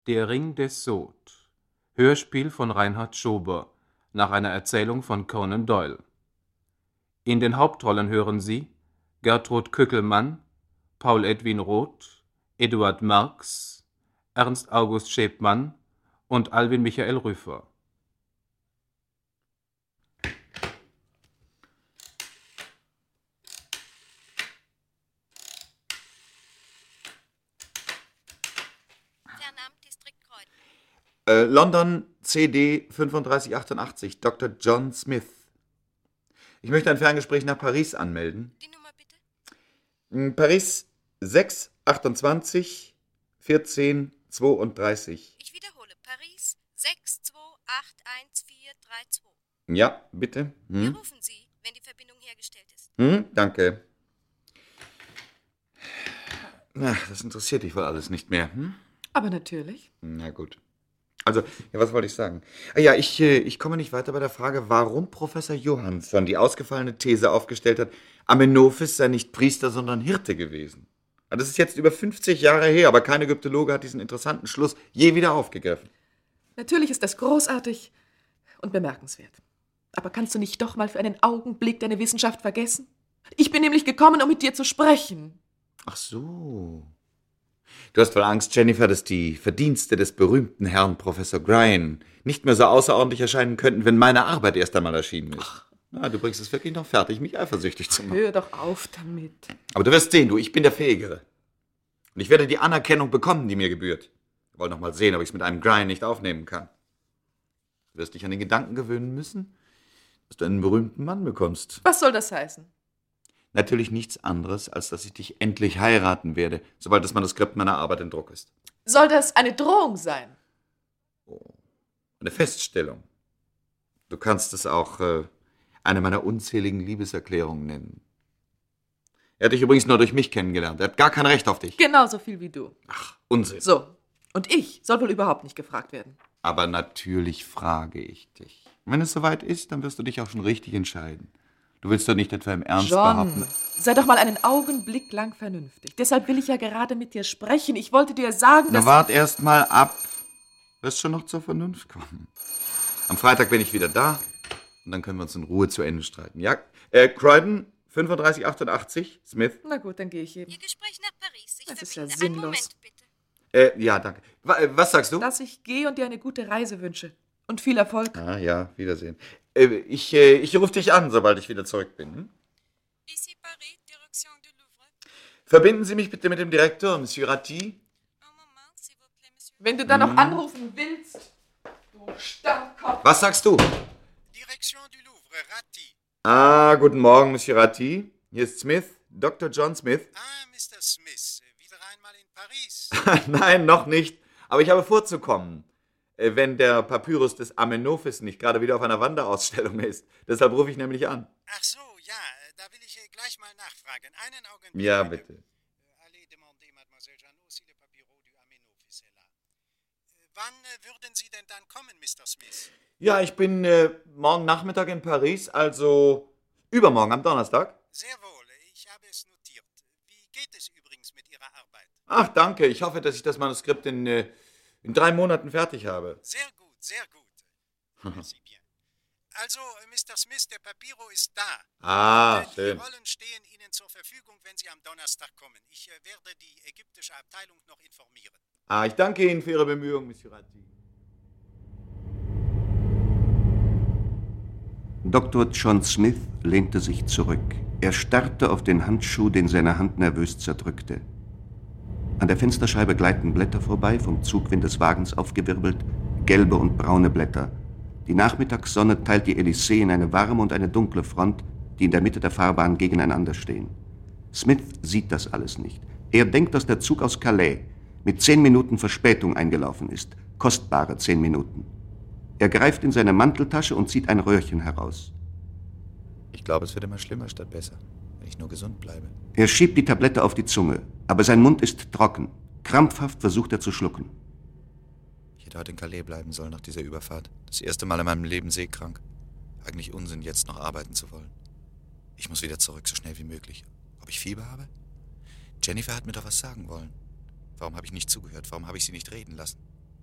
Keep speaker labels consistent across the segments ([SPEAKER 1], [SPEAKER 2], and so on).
[SPEAKER 1] Der Ring des Sod. Hörspiel von Reinhard Schober nach einer Erzählung von Conan Doyle. In den Hauptrollen hören Sie Gertrud Kückelmann, Paul Edwin Roth, Eduard Marx, Ernst August Schepmann und Alwin Michael Rüffer.
[SPEAKER 2] London CD 3588, Dr. John Smith. Ich möchte ein Ferngespräch nach Paris anmelden.
[SPEAKER 3] Die Nummer bitte?
[SPEAKER 2] Paris 6 28 14 32.
[SPEAKER 3] Ich wiederhole, Paris 62811432.
[SPEAKER 2] Ja, bitte.
[SPEAKER 3] Wir rufen Sie, wenn die Verbindung hergestellt ist.
[SPEAKER 2] Danke. Na, das interessiert dich wohl alles nicht mehr,
[SPEAKER 4] Aber natürlich.
[SPEAKER 2] Na gut. Also, ja, was wollte ich sagen? Ja, ich komme nicht weiter bei der Frage, warum Professor Johansson die ausgefallene These aufgestellt hat, Amenophis sei nicht Priester, sondern Hirte gewesen. Das ist jetzt über 50 Jahre her, aber kein Ägyptologe hat diesen interessanten Schluss je wieder aufgegriffen.
[SPEAKER 4] Natürlich ist das großartig und bemerkenswert. Aber kannst du nicht doch mal für einen Augenblick deine Wissenschaft vergessen? Ich bin nämlich gekommen, um mit dir zu sprechen.
[SPEAKER 2] Ach so. Du hast wohl Angst, Jennifer, dass die Verdienste des berühmten Herrn Professor Grine nicht mehr so außerordentlich erscheinen könnten, wenn meine Arbeit erst einmal erschienen ist. Na, du bringst es wirklich noch fertig, mich eifersüchtig zu machen.
[SPEAKER 4] Hör doch auf damit.
[SPEAKER 2] Aber du wirst sehen, ich bin der Fähigere. Und ich werde die Anerkennung bekommen, die mir gebührt. Wir wollen noch mal sehen, ob ich es mit einem Grine nicht aufnehmen kann. Du wirst dich an den Gedanken gewöhnen müssen, dass du einen berühmten Mann bekommst.
[SPEAKER 4] Was soll das heißen?
[SPEAKER 2] Natürlich nichts anderes, als dass ich dich endlich heiraten werde, sobald das Manuskript meiner Arbeit in Druck ist.
[SPEAKER 4] Soll das eine Drohung sein?
[SPEAKER 2] Oh, eine Feststellung. Du kannst es auch eine meiner unzähligen Liebeserklärungen nennen. Er hat dich übrigens nur durch mich kennengelernt. Er hat gar kein Recht auf dich.
[SPEAKER 4] Genauso viel wie du.
[SPEAKER 2] Ach, Unsinn.
[SPEAKER 4] So, und ich soll wohl überhaupt nicht gefragt werden.
[SPEAKER 2] Aber natürlich frage ich dich. Wenn es soweit ist, dann wirst du dich auch schon richtig entscheiden. Du willst doch nicht etwa im Ernst behaupten...
[SPEAKER 4] Sei doch mal einen Augenblick lang vernünftig. Deshalb will ich ja gerade mit dir sprechen. Ich wollte dir sagen,
[SPEAKER 2] Na, wart erst mal ab. Wirst schon noch zur Vernunft kommen. Am Freitag bin ich wieder da und dann können wir uns in Ruhe zu Ende streiten. Ja, Croydon 3588, Smith.
[SPEAKER 4] Na gut, dann gehe ich eben.
[SPEAKER 3] Ihr Gespräch nach Paris. Ich
[SPEAKER 4] Das ist ja
[SPEAKER 3] verbinde. Einen
[SPEAKER 4] sinnlos.
[SPEAKER 3] Moment, bitte.
[SPEAKER 2] Ja, danke. Was sagst du?
[SPEAKER 4] Dass ich gehe und dir eine gute Reise wünsche. Und viel Erfolg.
[SPEAKER 2] Ah, ja, Wiedersehen. Ich rufe dich an, sobald ich wieder zurück bin.
[SPEAKER 3] Ici Paris, Direction du Louvre.
[SPEAKER 2] Verbinden Sie mich bitte mit dem Direktor, Monsieur Ratti.
[SPEAKER 3] Un moment, s'il vous plaît, monsieur.
[SPEAKER 4] Wenn du dann noch anrufen willst, du Starrkopf.
[SPEAKER 2] Was sagst du?
[SPEAKER 5] Direction du Louvre, Ratti.
[SPEAKER 2] Ah, guten Morgen, Monsieur Ratti. Hier ist Smith, Dr. John Smith.
[SPEAKER 5] Ah, Mr. Smith, wieder einmal in Paris.
[SPEAKER 2] Nein, noch nicht. Aber ich habe vorzukommen, wenn der Papyrus des Amenophis nicht gerade wieder auf einer Wanderausstellung ist. Deshalb rufe ich nämlich an.
[SPEAKER 5] Ach so, ja, da will ich gleich mal nachfragen. Einen Augenblick.
[SPEAKER 2] Ja, bitte.
[SPEAKER 5] Allez demander, Mademoiselle Janot, si le papyrus du Amenophis est là. Wann würden Sie denn dann kommen, Mr. Smith?
[SPEAKER 2] Ja, ich bin morgen Nachmittag in Paris, also übermorgen am Donnerstag.
[SPEAKER 5] Sehr wohl, ich habe es notiert. Wie geht es übrigens mit Ihrer Arbeit?
[SPEAKER 2] Ach, danke. Ich hoffe, dass ich das Manuskript in 3 Monaten fertig habe.
[SPEAKER 5] Sehr gut, sehr gut. Merci bien. Also, Mr. Smith, der Papiro ist da.
[SPEAKER 2] Ah,
[SPEAKER 5] Die
[SPEAKER 2] schön.
[SPEAKER 5] Rollen stehen Ihnen zur Verfügung, wenn Sie am Donnerstag kommen. Ich werde die ägyptische Abteilung noch informieren.
[SPEAKER 2] Ah, ich danke Ihnen für Ihre Bemühungen, Monsieur Ratti.
[SPEAKER 6] Dr. John Smith lehnte sich zurück. Er starrte auf den Handschuh, den seine Hand nervös zerdrückte. An der Fensterscheibe gleiten Blätter vorbei, vom Zugwind des Wagens aufgewirbelt, gelbe und braune Blätter. Die Nachmittagssonne teilt die Elysée in eine warme und eine dunkle Front, die in der Mitte der Fahrbahn gegeneinander stehen. Smith sieht das alles nicht. Er denkt, dass der Zug aus Calais mit 10 Minuten Verspätung eingelaufen ist. Kostbare 10 Minuten. Er greift in seine Manteltasche und zieht ein Röhrchen heraus.
[SPEAKER 2] Ich glaube, es wird immer schlimmer statt besser, wenn ich nur gesund bleibe.
[SPEAKER 6] Er schiebt die Tablette auf die Zunge, aber sein Mund ist trocken. Krampfhaft versucht er zu schlucken.
[SPEAKER 2] Ich hätte heute in Calais bleiben sollen nach dieser Überfahrt. Das erste Mal in meinem Leben seekrank. Eigentlich Unsinn, jetzt noch arbeiten zu wollen. Ich muss wieder zurück, so schnell wie möglich. Ob ich Fieber habe? Jennifer hat mir doch was sagen wollen. Warum habe ich nicht zugehört? Warum habe ich sie nicht reden lassen?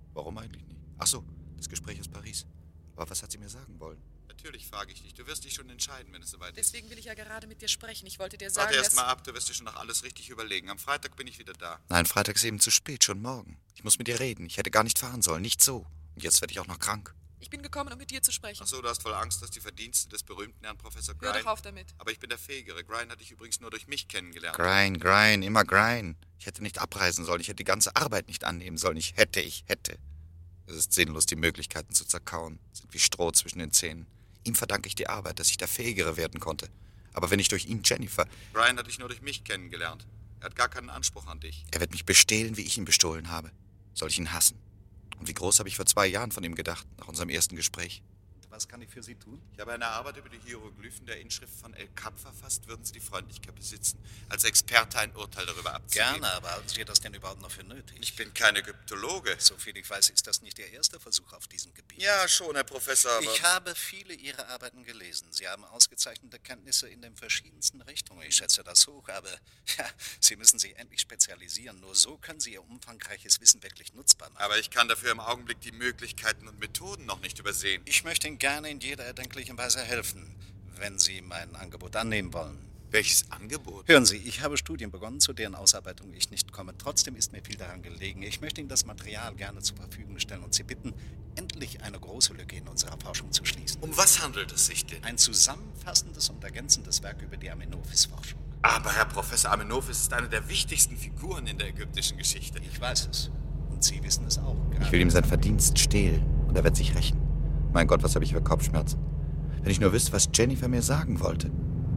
[SPEAKER 2] Warum eigentlich nicht? Ach so, das Gespräch aus Paris. Aber was hat sie mir sagen wollen? Natürlich frage ich dich. Du wirst dich schon entscheiden, wenn es soweit ist.
[SPEAKER 4] Deswegen will ich ja gerade mit dir sprechen. Ich wollte dir sagen,
[SPEAKER 2] Warte erst
[SPEAKER 4] dass...
[SPEAKER 2] mal ab, du wirst dir schon noch alles richtig überlegen. Am Freitag bin ich wieder da. Nein, Freitag ist eben zu spät, schon morgen. Ich muss mit dir reden. Ich hätte gar nicht fahren sollen, nicht so. Und jetzt werde ich auch noch krank.
[SPEAKER 4] Ich bin gekommen, um mit dir zu sprechen.
[SPEAKER 2] Ach so, du hast wohl Angst, dass die Verdienste des berühmten Herrn Professor
[SPEAKER 4] Hör
[SPEAKER 2] Grein...
[SPEAKER 4] doch auf damit.
[SPEAKER 2] Aber ich bin der Fähigere. Grein hatte ich übrigens nur durch mich kennengelernt. Grein, immer Grein. Ich hätte nicht abreisen sollen. Ich hätte die ganze Arbeit nicht annehmen sollen. Ich hätte. Es ist sinnlos, die Möglichkeiten zu zerkauen. Sind wie Stroh zwischen den Zähnen. Ihm verdanke ich die Arbeit, dass ich der Fähigere werden konnte. Aber wenn ich durch ihn Jennifer... Brian hat dich nur durch mich kennengelernt. Er hat gar keinen Anspruch an dich. Er wird mich bestehlen, wie ich ihn bestohlen habe. Soll ich ihn hassen? Und wie groß habe ich vor 2 Jahren von ihm gedacht, nach unserem ersten Gespräch?
[SPEAKER 6] Was kann ich für Sie tun?
[SPEAKER 2] Ich habe eine Arbeit über die Hieroglyphen der Inschrift von El Kap verfasst. Würden Sie die Freundlichkeit besitzen, als Experte ein Urteil darüber abzugeben?
[SPEAKER 6] Gerne, aber halten Sie das denn überhaupt noch für nötig?
[SPEAKER 2] Ich bin kein Ägyptologe.
[SPEAKER 6] Soviel ich weiß, ist das nicht Ihr erster Versuch auf diesem Gebiet.
[SPEAKER 2] Ja, schon, Herr Professor, aber...
[SPEAKER 6] Ich habe viele Ihrer Arbeiten gelesen. Sie haben ausgezeichnete Kenntnisse in den verschiedensten Richtungen. Ich schätze das hoch, aber ja, Sie müssen sich endlich spezialisieren. Nur so können Sie Ihr umfangreiches Wissen wirklich nutzbar machen.
[SPEAKER 2] Aber ich kann dafür im Augenblick die Möglichkeiten und Methoden noch nicht übersehen.
[SPEAKER 6] Ich möchte Ihnen gerne in jeder erdenklichen Weise helfen, wenn Sie mein Angebot annehmen wollen.
[SPEAKER 2] Welches Angebot?
[SPEAKER 6] Hören Sie, ich habe Studien begonnen, zu deren Ausarbeitung ich nicht komme. Trotzdem ist mir viel daran gelegen. Ich möchte Ihnen das Material gerne zur Verfügung stellen und Sie bitten, endlich eine große Lücke in unserer Forschung zu schließen.
[SPEAKER 2] Um was handelt es sich denn?
[SPEAKER 6] Ein zusammenfassendes und ergänzendes Werk über die Amenophis-Forschung.
[SPEAKER 2] Aber Herr Professor, Amenophis ist eine der wichtigsten Figuren in der ägyptischen Geschichte.
[SPEAKER 6] Ich weiß es. Und Sie wissen es auch.
[SPEAKER 2] Ich will ihm sein Verdienst stehlen und er wird sich rächen. Mein Gott, was habe ich für Kopfschmerzen. Wenn ich nur wüsste, was Jennifer mir sagen wollte.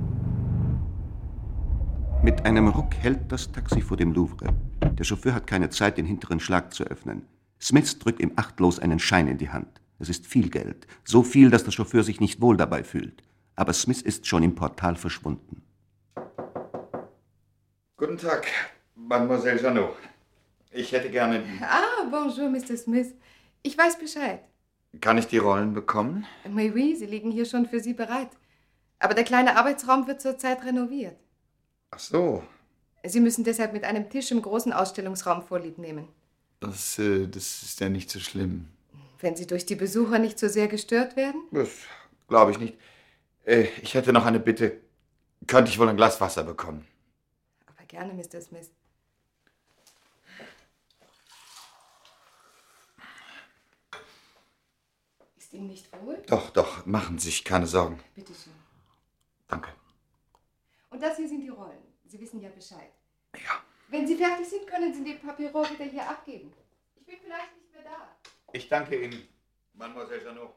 [SPEAKER 6] Mit einem Ruck hält das Taxi vor dem Louvre. Der Chauffeur hat keine Zeit, den hinteren Schlag zu öffnen. Smith drückt ihm achtlos einen Schein in die Hand. Es ist viel Geld. So viel, dass der Chauffeur sich nicht wohl dabei fühlt. Aber Smith ist schon im Portal verschwunden.
[SPEAKER 2] Guten Tag, Mademoiselle Janot. Ich hätte gerne...
[SPEAKER 7] Ah, bonjour, Mr. Smith. Ich weiß Bescheid.
[SPEAKER 2] Kann ich die Rollen bekommen?
[SPEAKER 7] Oui, sie liegen hier schon für Sie bereit. Aber der kleine Arbeitsraum wird zurzeit renoviert.
[SPEAKER 2] Ach so.
[SPEAKER 7] Sie müssen deshalb mit einem Tisch im großen Ausstellungsraum Vorlieb nehmen.
[SPEAKER 2] Das ist ja nicht so schlimm.
[SPEAKER 7] Wenn Sie durch die Besucher nicht so sehr gestört werden?
[SPEAKER 2] Das glaube ich nicht. Ich hätte noch eine Bitte. Könnte ich wohl ein Glas Wasser bekommen?
[SPEAKER 7] Aber gerne, Mr. Smith. Ist Ihnen nicht wohl?
[SPEAKER 2] Doch, machen Sie sich keine Sorgen.
[SPEAKER 7] Bitte schön.
[SPEAKER 2] Danke.
[SPEAKER 7] Und das hier sind die Rollen. Sie wissen ja Bescheid.
[SPEAKER 2] Ja.
[SPEAKER 7] Wenn Sie fertig sind, können Sie die Papyrus wieder hier abgeben. Ich bin vielleicht nicht mehr da.
[SPEAKER 2] Ich danke Ihnen, Mademoiselle Janot.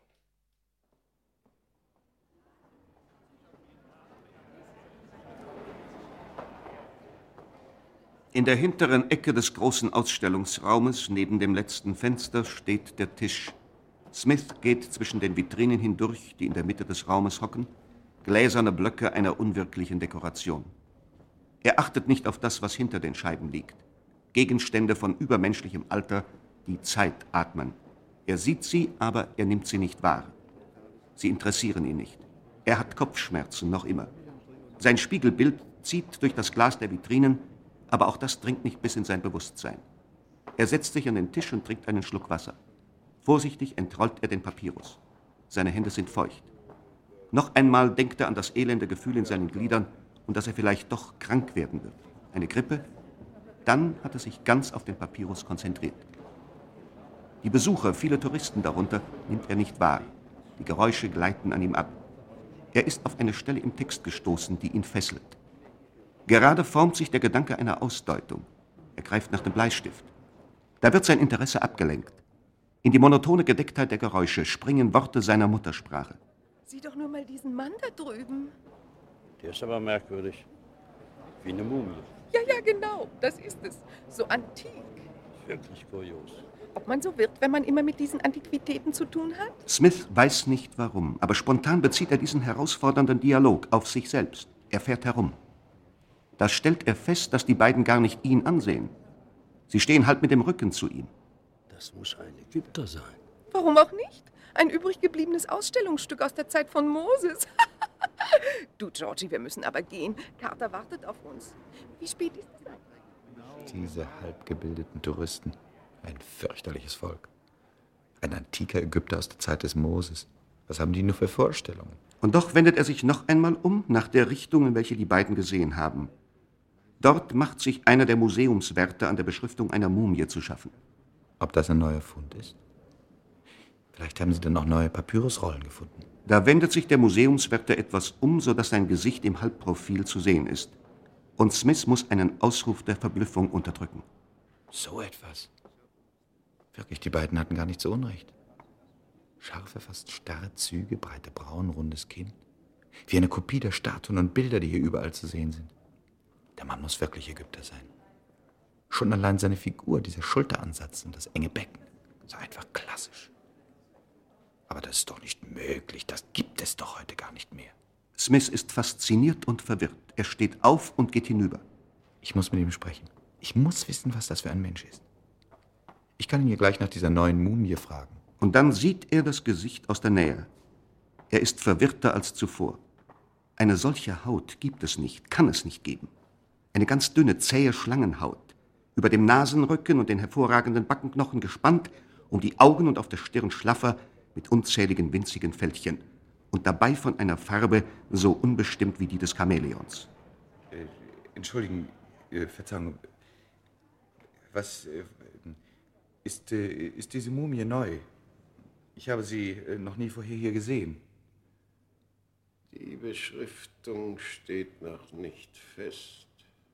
[SPEAKER 6] In der hinteren Ecke des großen Ausstellungsraumes, neben dem letzten Fenster, steht der Tisch. Smith geht zwischen den Vitrinen hindurch, die in der Mitte des Raumes hocken, gläserne Blöcke einer unwirklichen Dekoration. Er achtet nicht auf das, was hinter den Scheiben liegt. Gegenstände von übermenschlichem Alter, die Zeit atmen. Er sieht sie, aber er nimmt sie nicht wahr. Sie interessieren ihn nicht. Er hat Kopfschmerzen, noch immer. Sein Spiegelbild zieht durch das Glas der Vitrinen, aber auch das dringt nicht bis in sein Bewusstsein. Er setzt sich an den Tisch und trinkt einen Schluck Wasser. Vorsichtig entrollt er den Papyrus. Seine Hände sind feucht. Noch einmal denkt er an das elende Gefühl in seinen Gliedern und dass er vielleicht doch krank werden wird. Eine Grippe? Dann hat er sich ganz auf den Papyrus konzentriert. Die Besucher, viele Touristen darunter, nimmt er nicht wahr. Die Geräusche gleiten an ihm ab. Er ist auf eine Stelle im Text gestoßen, die ihn fesselt. Gerade formt sich der Gedanke einer Ausdeutung. Er greift nach dem Bleistift. Da wird sein Interesse abgelenkt. In die monotone Gedecktheit der Geräusche springen Worte seiner Muttersprache.
[SPEAKER 4] Sieh doch nur mal diesen Mann da drüben.
[SPEAKER 8] Der ist aber merkwürdig. Wie eine Mumie.
[SPEAKER 4] Ja, genau, das ist es. So antik.
[SPEAKER 8] Wirklich kurios.
[SPEAKER 4] Ob man so wird, wenn man immer mit diesen Antiquitäten zu tun hat?
[SPEAKER 6] Smith weiß nicht warum, aber spontan bezieht er diesen herausfordernden Dialog auf sich selbst. Er fährt herum. Da stellt er fest, dass die beiden gar nicht ihn ansehen. Sie stehen halb mit dem Rücken zu ihm.
[SPEAKER 8] Das muss ein Ägypter sein.
[SPEAKER 4] Warum auch nicht? Ein übrig gebliebenes Ausstellungsstück aus der Zeit von Moses. Du, Georgie, wir müssen aber gehen. Carter wartet auf uns. Wie spät ist es eigentlich?
[SPEAKER 2] Diese halbgebildeten Touristen. Ein fürchterliches Volk. Ein antiker Ägypter aus der Zeit des Moses. Was haben die nur für Vorstellungen?
[SPEAKER 6] Und doch wendet er sich noch einmal um nach der Richtung, in welche die beiden gesehen haben. Dort macht sich einer der Museumswärter an der Beschriftung einer Mumie zu schaffen.
[SPEAKER 2] Ob das ein neuer Fund ist? Vielleicht haben sie dann auch neue Papyrusrollen gefunden.
[SPEAKER 6] Da wendet sich der Museumswärter etwas um, sodass sein Gesicht im Halbprofil zu sehen ist. Und Smith muss einen Ausruf der Verblüffung unterdrücken.
[SPEAKER 2] So etwas. Wirklich, die beiden hatten gar nicht so Unrecht. Scharfe, fast starre Züge, breite Brauen, rundes Kinn. Wie eine Kopie der Statuen und Bilder, die hier überall zu sehen sind. Der Mann muss wirklich Ägypter sein. Schon allein seine Figur, dieser Schulteransatz und das enge Becken. So einfach klassisch. Aber das ist doch nicht möglich. Das gibt es doch heute gar nicht mehr.
[SPEAKER 6] Smith ist fasziniert und verwirrt. Er steht auf und geht hinüber.
[SPEAKER 2] Ich muss mit ihm sprechen. Ich muss wissen, was das für ein Mensch ist. Ich kann ihn hier gleich nach dieser neuen Mumie fragen.
[SPEAKER 6] Und dann sieht er das Gesicht aus der Nähe. Er ist verwirrter als zuvor. Eine solche Haut gibt es nicht, kann es nicht geben. Eine ganz dünne, zähe Schlangenhaut, über dem Nasenrücken und den hervorragenden Backenknochen gespannt, um die Augen und auf der Stirn schlaffer, mit unzähligen winzigen Fältchen und dabei von einer Farbe so unbestimmt wie die des Chamäleons.
[SPEAKER 2] Entschuldigen, Verzeihung. Was ist diese Mumie neu? Ich habe sie noch nie vorher hier gesehen.
[SPEAKER 8] Die Beschriftung steht noch nicht fest.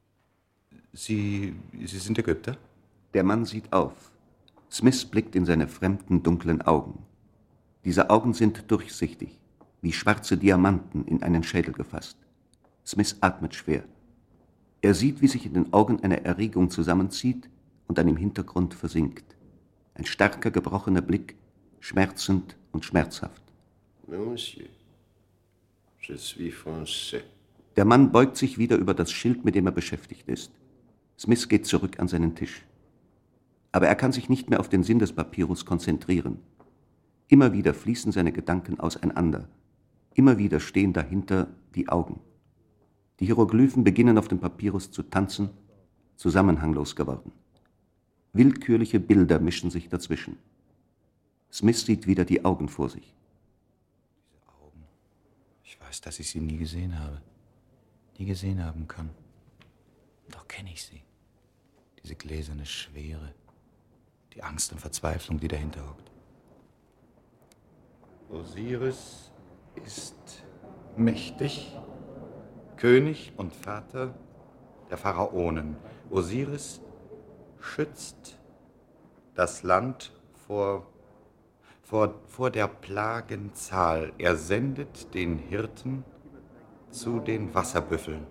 [SPEAKER 2] Sie sind Ägypter?
[SPEAKER 6] Der Mann sieht auf. Smith blickt in seine fremden, dunklen Augen. Diese Augen sind durchsichtig, wie schwarze Diamanten in einen Schädel gefasst. Smith atmet schwer. Er sieht, wie sich in den Augen eine Erregung zusammenzieht und dann im Hintergrund versinkt. Ein starker, gebrochener Blick, schmerzend und schmerzhaft.
[SPEAKER 8] Monsieur, je suis français.
[SPEAKER 6] Der Mann beugt sich wieder über das Schild, mit dem er beschäftigt ist. Smith geht zurück an seinen Tisch. Aber er kann sich nicht mehr auf den Sinn des Papyrus konzentrieren. Immer wieder fließen seine Gedanken auseinander. Immer wieder stehen dahinter die Augen. Die Hieroglyphen beginnen auf dem Papyrus zu tanzen, zusammenhanglos geworden. Willkürliche Bilder mischen sich dazwischen. Smith sieht wieder die Augen vor sich.
[SPEAKER 2] Diese Augen. Ich weiß, dass ich sie nie gesehen habe. Nie gesehen haben kann. Doch kenne ich sie. Diese gläserne Schwere. Die Angst und Verzweiflung, die dahinter hockt. Osiris ist mächtig, König und Vater der Pharaonen. Osiris schützt das Land vor der Plagenzahl. Er sendet den Hirten zu den Wasserbüffeln.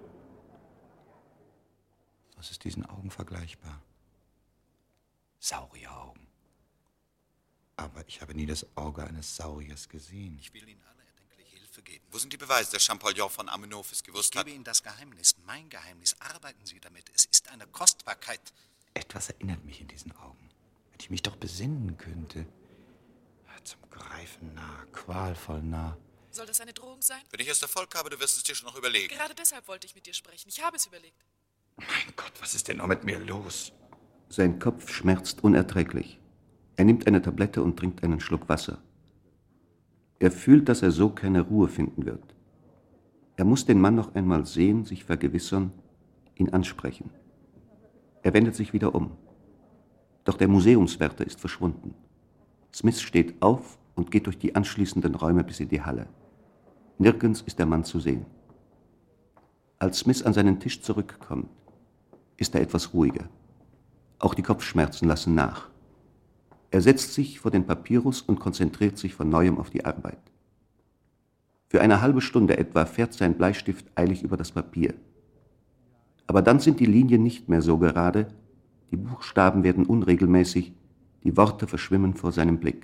[SPEAKER 2] Was ist diesen Augen vergleichbar? Saurieraugen. Aber ich habe nie das Auge eines Sauriers gesehen.
[SPEAKER 9] Ich will Ihnen alle erdenkliche Hilfe geben.
[SPEAKER 2] Wo sind die Beweise, dass Champollion von Amenophis gewusst
[SPEAKER 9] Ich
[SPEAKER 2] hat?
[SPEAKER 9] gebe Ihnen das Geheimnis, mein Geheimnis. Arbeiten Sie damit. Es ist eine Kostbarkeit.
[SPEAKER 2] Etwas erinnert mich in diesen Augen. Wenn ich mich doch besinnen könnte. Zum Greifen nah, qualvoll nah.
[SPEAKER 4] Soll das eine Drohung sein?
[SPEAKER 2] Wenn ich erst Erfolg habe, du wirst es dir schon noch überlegen.
[SPEAKER 4] Gerade deshalb wollte ich mit dir sprechen. Ich habe es überlegt.
[SPEAKER 2] Mein Gott, was ist denn noch mit mir los?
[SPEAKER 6] Sein Kopf schmerzt unerträglich. Er nimmt eine Tablette und trinkt einen Schluck Wasser. Er fühlt, dass er so keine Ruhe finden wird. Er muss den Mann noch einmal sehen, sich vergewissern, ihn ansprechen. Er wendet sich wieder um. Doch der Museumswärter ist verschwunden. Smith steht auf und geht durch die anschließenden Räume bis in die Halle. Nirgends ist der Mann zu sehen. Als Smith an seinen Tisch zurückkommt, ist er etwas ruhiger. Auch die Kopfschmerzen lassen nach. Er setzt sich vor den Papyrus und konzentriert sich von neuem auf die Arbeit. Für eine halbe Stunde etwa fährt sein Bleistift eilig über das Papier. Aber dann sind die Linien nicht mehr so gerade, die Buchstaben werden unregelmäßig, die Worte verschwimmen vor seinem Blick.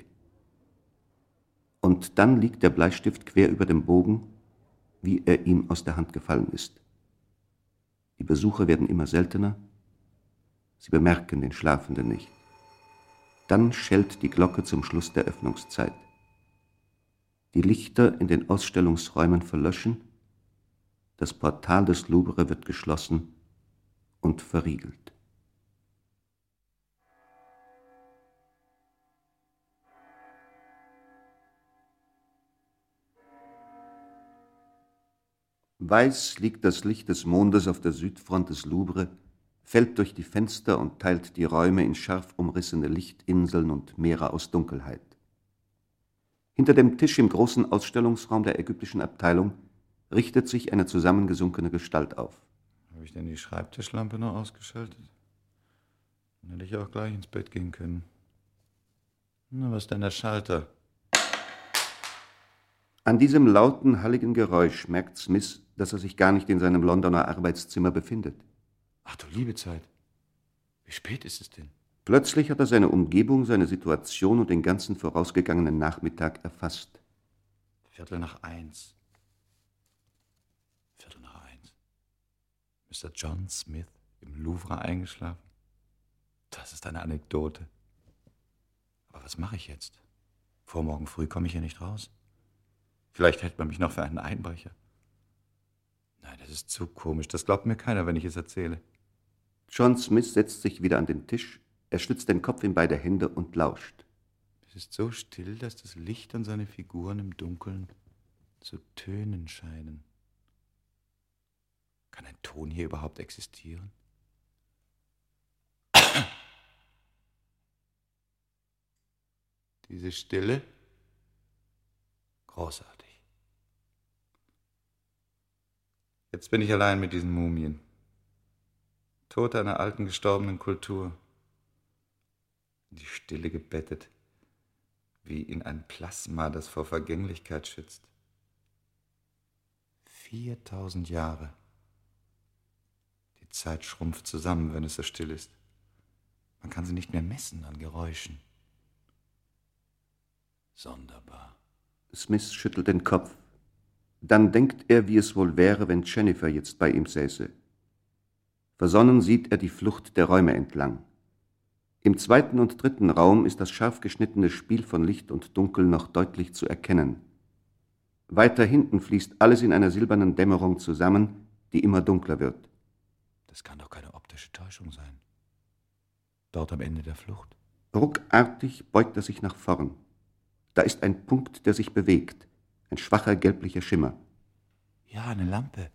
[SPEAKER 6] Und dann liegt der Bleistift quer über dem Bogen, wie er ihm aus der Hand gefallen ist. Die Besucher werden immer seltener, sie bemerken den Schlafenden nicht. Dann schellt die Glocke zum Schluss der Öffnungszeit. Die Lichter in den Ausstellungsräumen verlöschen, das Portal des Louvre wird geschlossen und verriegelt. Weiß liegt das Licht des Mondes auf der Südfront des Louvre, fällt durch die Fenster und teilt die Räume in scharf umrissene Lichtinseln und Meere aus Dunkelheit. Hinter dem Tisch im großen Ausstellungsraum der ägyptischen Abteilung richtet sich eine zusammengesunkene Gestalt auf.
[SPEAKER 2] Habe ich denn die Schreibtischlampe noch ausgeschaltet? Dann hätte ich auch gleich ins Bett gehen können. Na, was ist denn der Schalter?
[SPEAKER 6] An diesem lauten, halligen Geräusch merkt Smith, dass er sich gar nicht in seinem Londoner Arbeitszimmer befindet.
[SPEAKER 2] Ach du liebe Zeit. Wie spät ist es denn?
[SPEAKER 6] Plötzlich hat er seine Umgebung, seine Situation und den ganzen vorausgegangenen Nachmittag erfasst.
[SPEAKER 2] 1:15. 1:15. Mr. John Smith im Louvre eingeschlafen? Das ist eine Anekdote. Aber was mache ich jetzt? Vor morgen früh komme ich hier nicht raus. Vielleicht hält man mich noch für einen Einbrecher. Nein, das ist zu komisch. Das glaubt mir keiner, wenn ich es erzähle.
[SPEAKER 6] John Smith setzt sich wieder an den Tisch, er stützt den Kopf in beide Hände und lauscht.
[SPEAKER 2] Es ist so still, dass das Licht und seine Figuren im Dunkeln zu tönen scheinen. Kann ein Ton hier überhaupt existieren? Diese Stille? Großartig. Jetzt bin ich allein mit diesen Mumien. Tote einer alten, gestorbenen Kultur. In die Stille gebettet, wie in ein Plasma, das vor Vergänglichkeit schützt. 4000 Jahre. Die Zeit schrumpft zusammen, wenn es so still ist. Man kann sie nicht mehr messen an Geräuschen. Sonderbar.
[SPEAKER 6] Smith schüttelt den Kopf. Dann denkt er, wie es wohl wäre, wenn Jennifer jetzt bei ihm säße. Versonnen sieht er die Flucht der Räume entlang. Im zweiten und dritten Raum ist das scharf geschnittene Spiel von Licht und Dunkel noch deutlich zu erkennen. Weiter hinten fließt alles in einer silbernen Dämmerung zusammen, die immer dunkler wird.
[SPEAKER 2] Das kann doch keine optische Täuschung sein. Dort am Ende der Flucht.
[SPEAKER 6] Ruckartig beugt er sich nach vorn. Da ist ein Punkt, der sich bewegt, ein schwacher gelblicher Schimmer.
[SPEAKER 2] Ja, eine Lampe.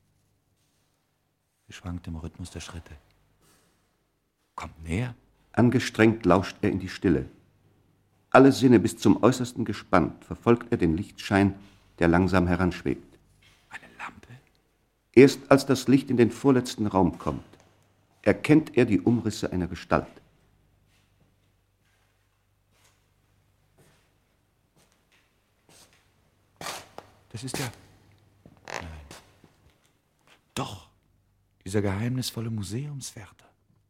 [SPEAKER 2] Sie schwankt im Rhythmus der Schritte. Kommt näher.
[SPEAKER 6] Angestrengt lauscht er in die Stille. Alle Sinne bis zum Äußersten gespannt, verfolgt er den Lichtschein, der langsam heranschwebt.
[SPEAKER 2] Eine Lampe?
[SPEAKER 6] Erst als das Licht in den vorletzten Raum kommt, erkennt er die Umrisse einer Gestalt.
[SPEAKER 2] Das ist ja... Nein. Doch, dieser geheimnisvolle Museumswärter.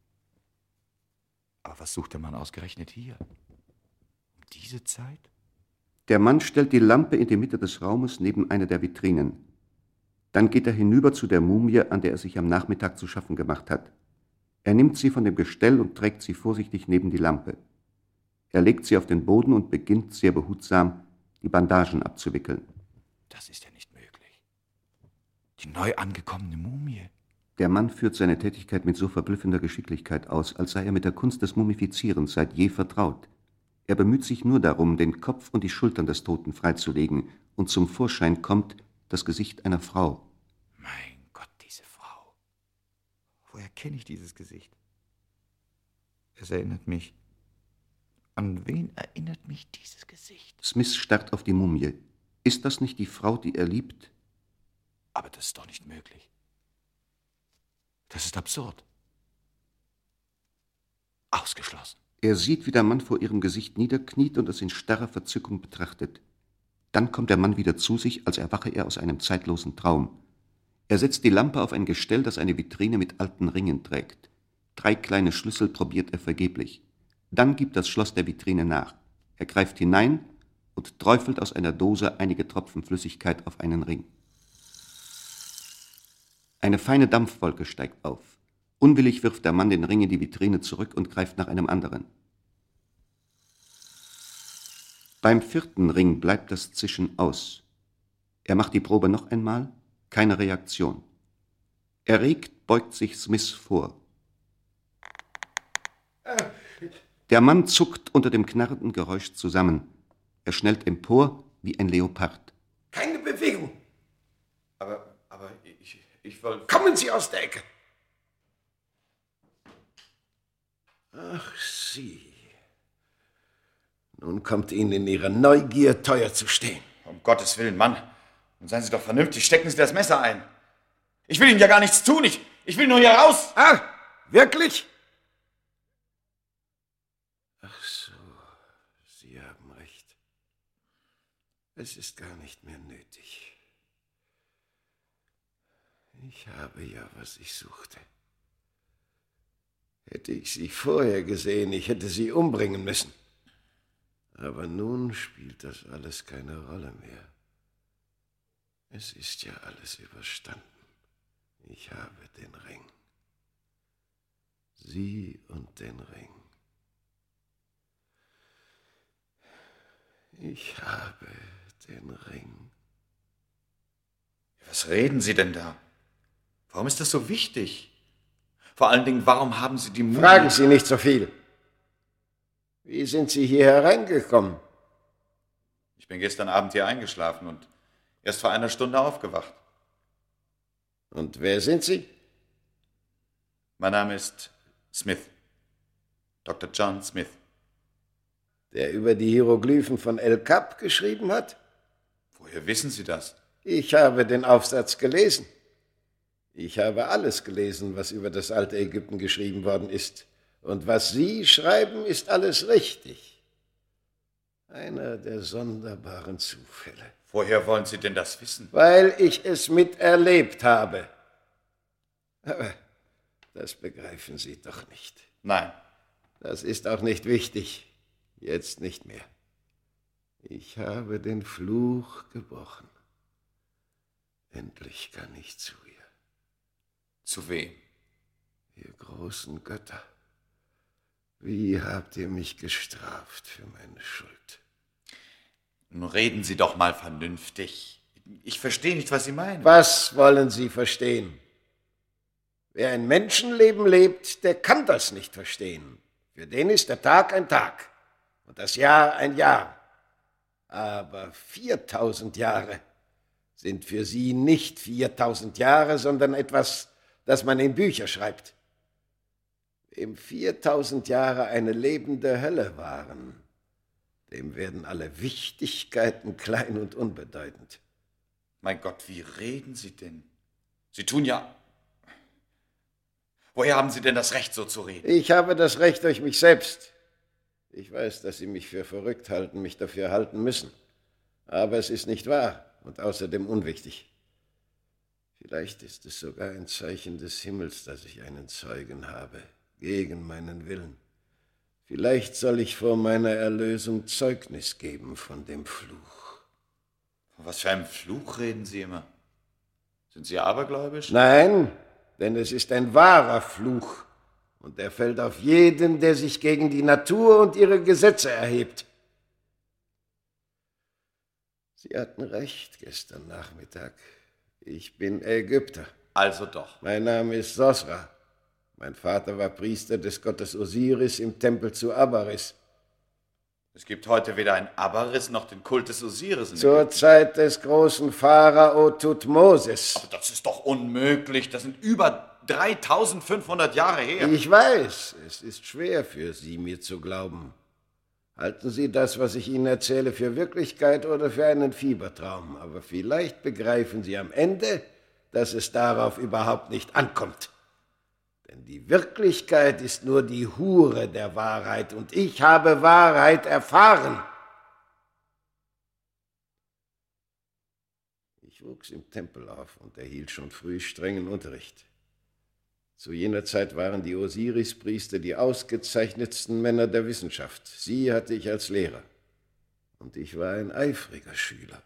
[SPEAKER 2] Aber was sucht der Mann ausgerechnet hier? Um diese Zeit?
[SPEAKER 6] Der Mann stellt die Lampe in die Mitte des Raumes neben eine der Vitrinen. Dann geht er hinüber zu der Mumie, an der er sich am Nachmittag zu schaffen gemacht hat. Er nimmt sie von dem Gestell und trägt sie vorsichtig neben die Lampe. Er legt sie auf den Boden und beginnt, sehr behutsam, die Bandagen abzuwickeln.
[SPEAKER 2] Das ist ja nicht möglich. Die neu angekommene Mumie.
[SPEAKER 6] Der Mann führt seine Tätigkeit mit so verblüffender Geschicklichkeit aus, als sei er mit der Kunst des Mumifizierens seit je vertraut. Er bemüht sich nur darum, den Kopf und die Schultern des Toten freizulegen, und zum Vorschein kommt das Gesicht einer Frau.
[SPEAKER 2] Mein Gott, diese Frau. Woher kenne ich dieses Gesicht? Es erinnert mich... An wen erinnert mich dieses Gesicht?
[SPEAKER 6] Smith starrt auf die Mumie. Ist das nicht die Frau, die er liebt?
[SPEAKER 2] Aber das ist doch nicht möglich. Das ist absurd. Ausgeschlossen.
[SPEAKER 6] Er sieht, wie der Mann vor ihrem Gesicht niederkniet und es in starrer Verzückung betrachtet. Dann kommt der Mann wieder zu sich, als erwache er aus einem zeitlosen Traum. Er setzt die Lampe auf ein Gestell, das eine Vitrine mit alten Ringen trägt. 3 kleine Schlüssel probiert er vergeblich. Dann gibt das Schloss der Vitrine nach. Er greift hinein und träufelt aus einer Dose einige Tropfen Flüssigkeit auf einen Ring. Eine feine Dampfwolke steigt auf. Unwillig wirft der Mann den Ring in die Vitrine zurück und greift nach einem anderen. Beim 4. Ring bleibt das Zischen aus. Er macht die Probe noch einmal, keine Reaktion. Erregt beugt sich Smith vor. Der Mann zuckt unter dem knarrenden Geräusch zusammen. Er schnellt empor wie ein Leopard.
[SPEAKER 2] Keine Bewegung. Aber Ich wollte...
[SPEAKER 10] Kommen Sie aus der Ecke! Ach, Sie. Nun kommt Ihnen in Ihrer Neugier teuer zu stehen.
[SPEAKER 2] Um Gottes Willen, Mann. Nun seien Sie doch vernünftig, stecken Sie das Messer ein. Ich will Ihnen ja gar nichts tun, ich will nur hier raus.
[SPEAKER 10] Ah, wirklich? Ach so, Sie haben recht. Es ist gar nicht mehr nötig. Ich habe ja, was ich suchte. Hätte ich Sie vorher gesehen, ich hätte Sie umbringen müssen. Aber nun spielt das alles keine Rolle mehr. Es ist ja alles überstanden. Ich habe den Ring. Sie und den Ring. Ich habe den Ring.
[SPEAKER 2] Was reden Sie denn da? Warum ist das so wichtig? Vor allen Dingen, warum haben Sie die Mut...
[SPEAKER 10] Fragen Sie nicht so viel. Wie sind Sie hier hereingekommen?
[SPEAKER 2] Ich bin gestern Abend hier eingeschlafen und erst vor einer Stunde aufgewacht.
[SPEAKER 10] Und wer sind Sie?
[SPEAKER 2] Mein Name ist Smith. Dr. John Smith.
[SPEAKER 10] Der über die Hieroglyphen von El Kap geschrieben hat?
[SPEAKER 2] Woher wissen Sie das?
[SPEAKER 10] Ich habe den Aufsatz gelesen. Ich habe alles gelesen, was über das alte Ägypten geschrieben worden ist. Und was Sie schreiben, ist alles richtig. Einer der sonderbaren Zufälle.
[SPEAKER 2] Woher wollen Sie denn das wissen?
[SPEAKER 10] Weil ich es miterlebt habe. Aber das begreifen Sie doch nicht.
[SPEAKER 2] Nein.
[SPEAKER 10] Das ist auch nicht wichtig. Jetzt nicht mehr. Ich habe den Fluch gebrochen. Endlich kann ich zu ihr.
[SPEAKER 2] Zu wem?
[SPEAKER 10] Ihr großen Götter. Wie habt ihr mich gestraft für meine Schuld?
[SPEAKER 2] Nun reden Sie doch mal vernünftig. Ich verstehe nicht, was Sie meinen.
[SPEAKER 10] Was wollen Sie verstehen? Wer ein Menschenleben lebt, der kann das nicht verstehen. Für den ist der Tag ein Tag und das Jahr ein Jahr. Aber 4000 Jahre sind für Sie nicht 4000 Jahre, sondern etwas, das man in Bücher schreibt. Wem 4000 Jahre eine lebende Hölle waren, dem werden alle Wichtigkeiten klein und unbedeutend.
[SPEAKER 2] Mein Gott, wie reden Sie denn? Sie tun ja... Woher haben Sie denn das Recht, so zu reden?
[SPEAKER 10] Ich habe das Recht durch mich selbst. Ich weiß, dass Sie mich für verrückt halten, mich dafür halten müssen. Aber es ist nicht wahr und außerdem unwichtig. Vielleicht ist es sogar ein Zeichen des Himmels, dass ich einen Zeugen habe, gegen meinen Willen. Vielleicht soll ich vor meiner Erlösung Zeugnis geben von dem Fluch.
[SPEAKER 2] Von was für einem Fluch reden Sie immer? Sind Sie abergläubisch?
[SPEAKER 10] Nein, denn es ist ein wahrer Fluch. Und er fällt auf jeden, der sich gegen die Natur und ihre Gesetze erhebt. Sie hatten recht gestern Nachmittag. Ich bin Ägypter.
[SPEAKER 2] Also doch.
[SPEAKER 10] Mein Name ist Sosra. Mein Vater war Priester des Gottes Osiris im Tempel zu Abaris.
[SPEAKER 2] Es gibt heute weder ein Abaris noch den Kult des Osiris in
[SPEAKER 10] Zur
[SPEAKER 2] Ägypten.
[SPEAKER 10] Zeit des großen Pharao Thutmosis.
[SPEAKER 2] Aber das ist doch unmöglich. Das sind über 3500 Jahre her.
[SPEAKER 10] Ich weiß, es ist schwer für Sie, mir zu glauben. Halten Sie das, was ich Ihnen erzähle, für Wirklichkeit oder für einen Fiebertraum. Aber vielleicht begreifen Sie am Ende, dass es darauf überhaupt nicht ankommt. Denn die Wirklichkeit ist nur die Hure der Wahrheit und ich habe Wahrheit erfahren. Ich wuchs im Tempel auf und erhielt schon früh strengen Unterricht. Zu jener Zeit waren die Osiris-Priester die ausgezeichnetsten Männer der Wissenschaft. Sie hatte ich als Lehrer. Und ich war ein eifriger Schüler.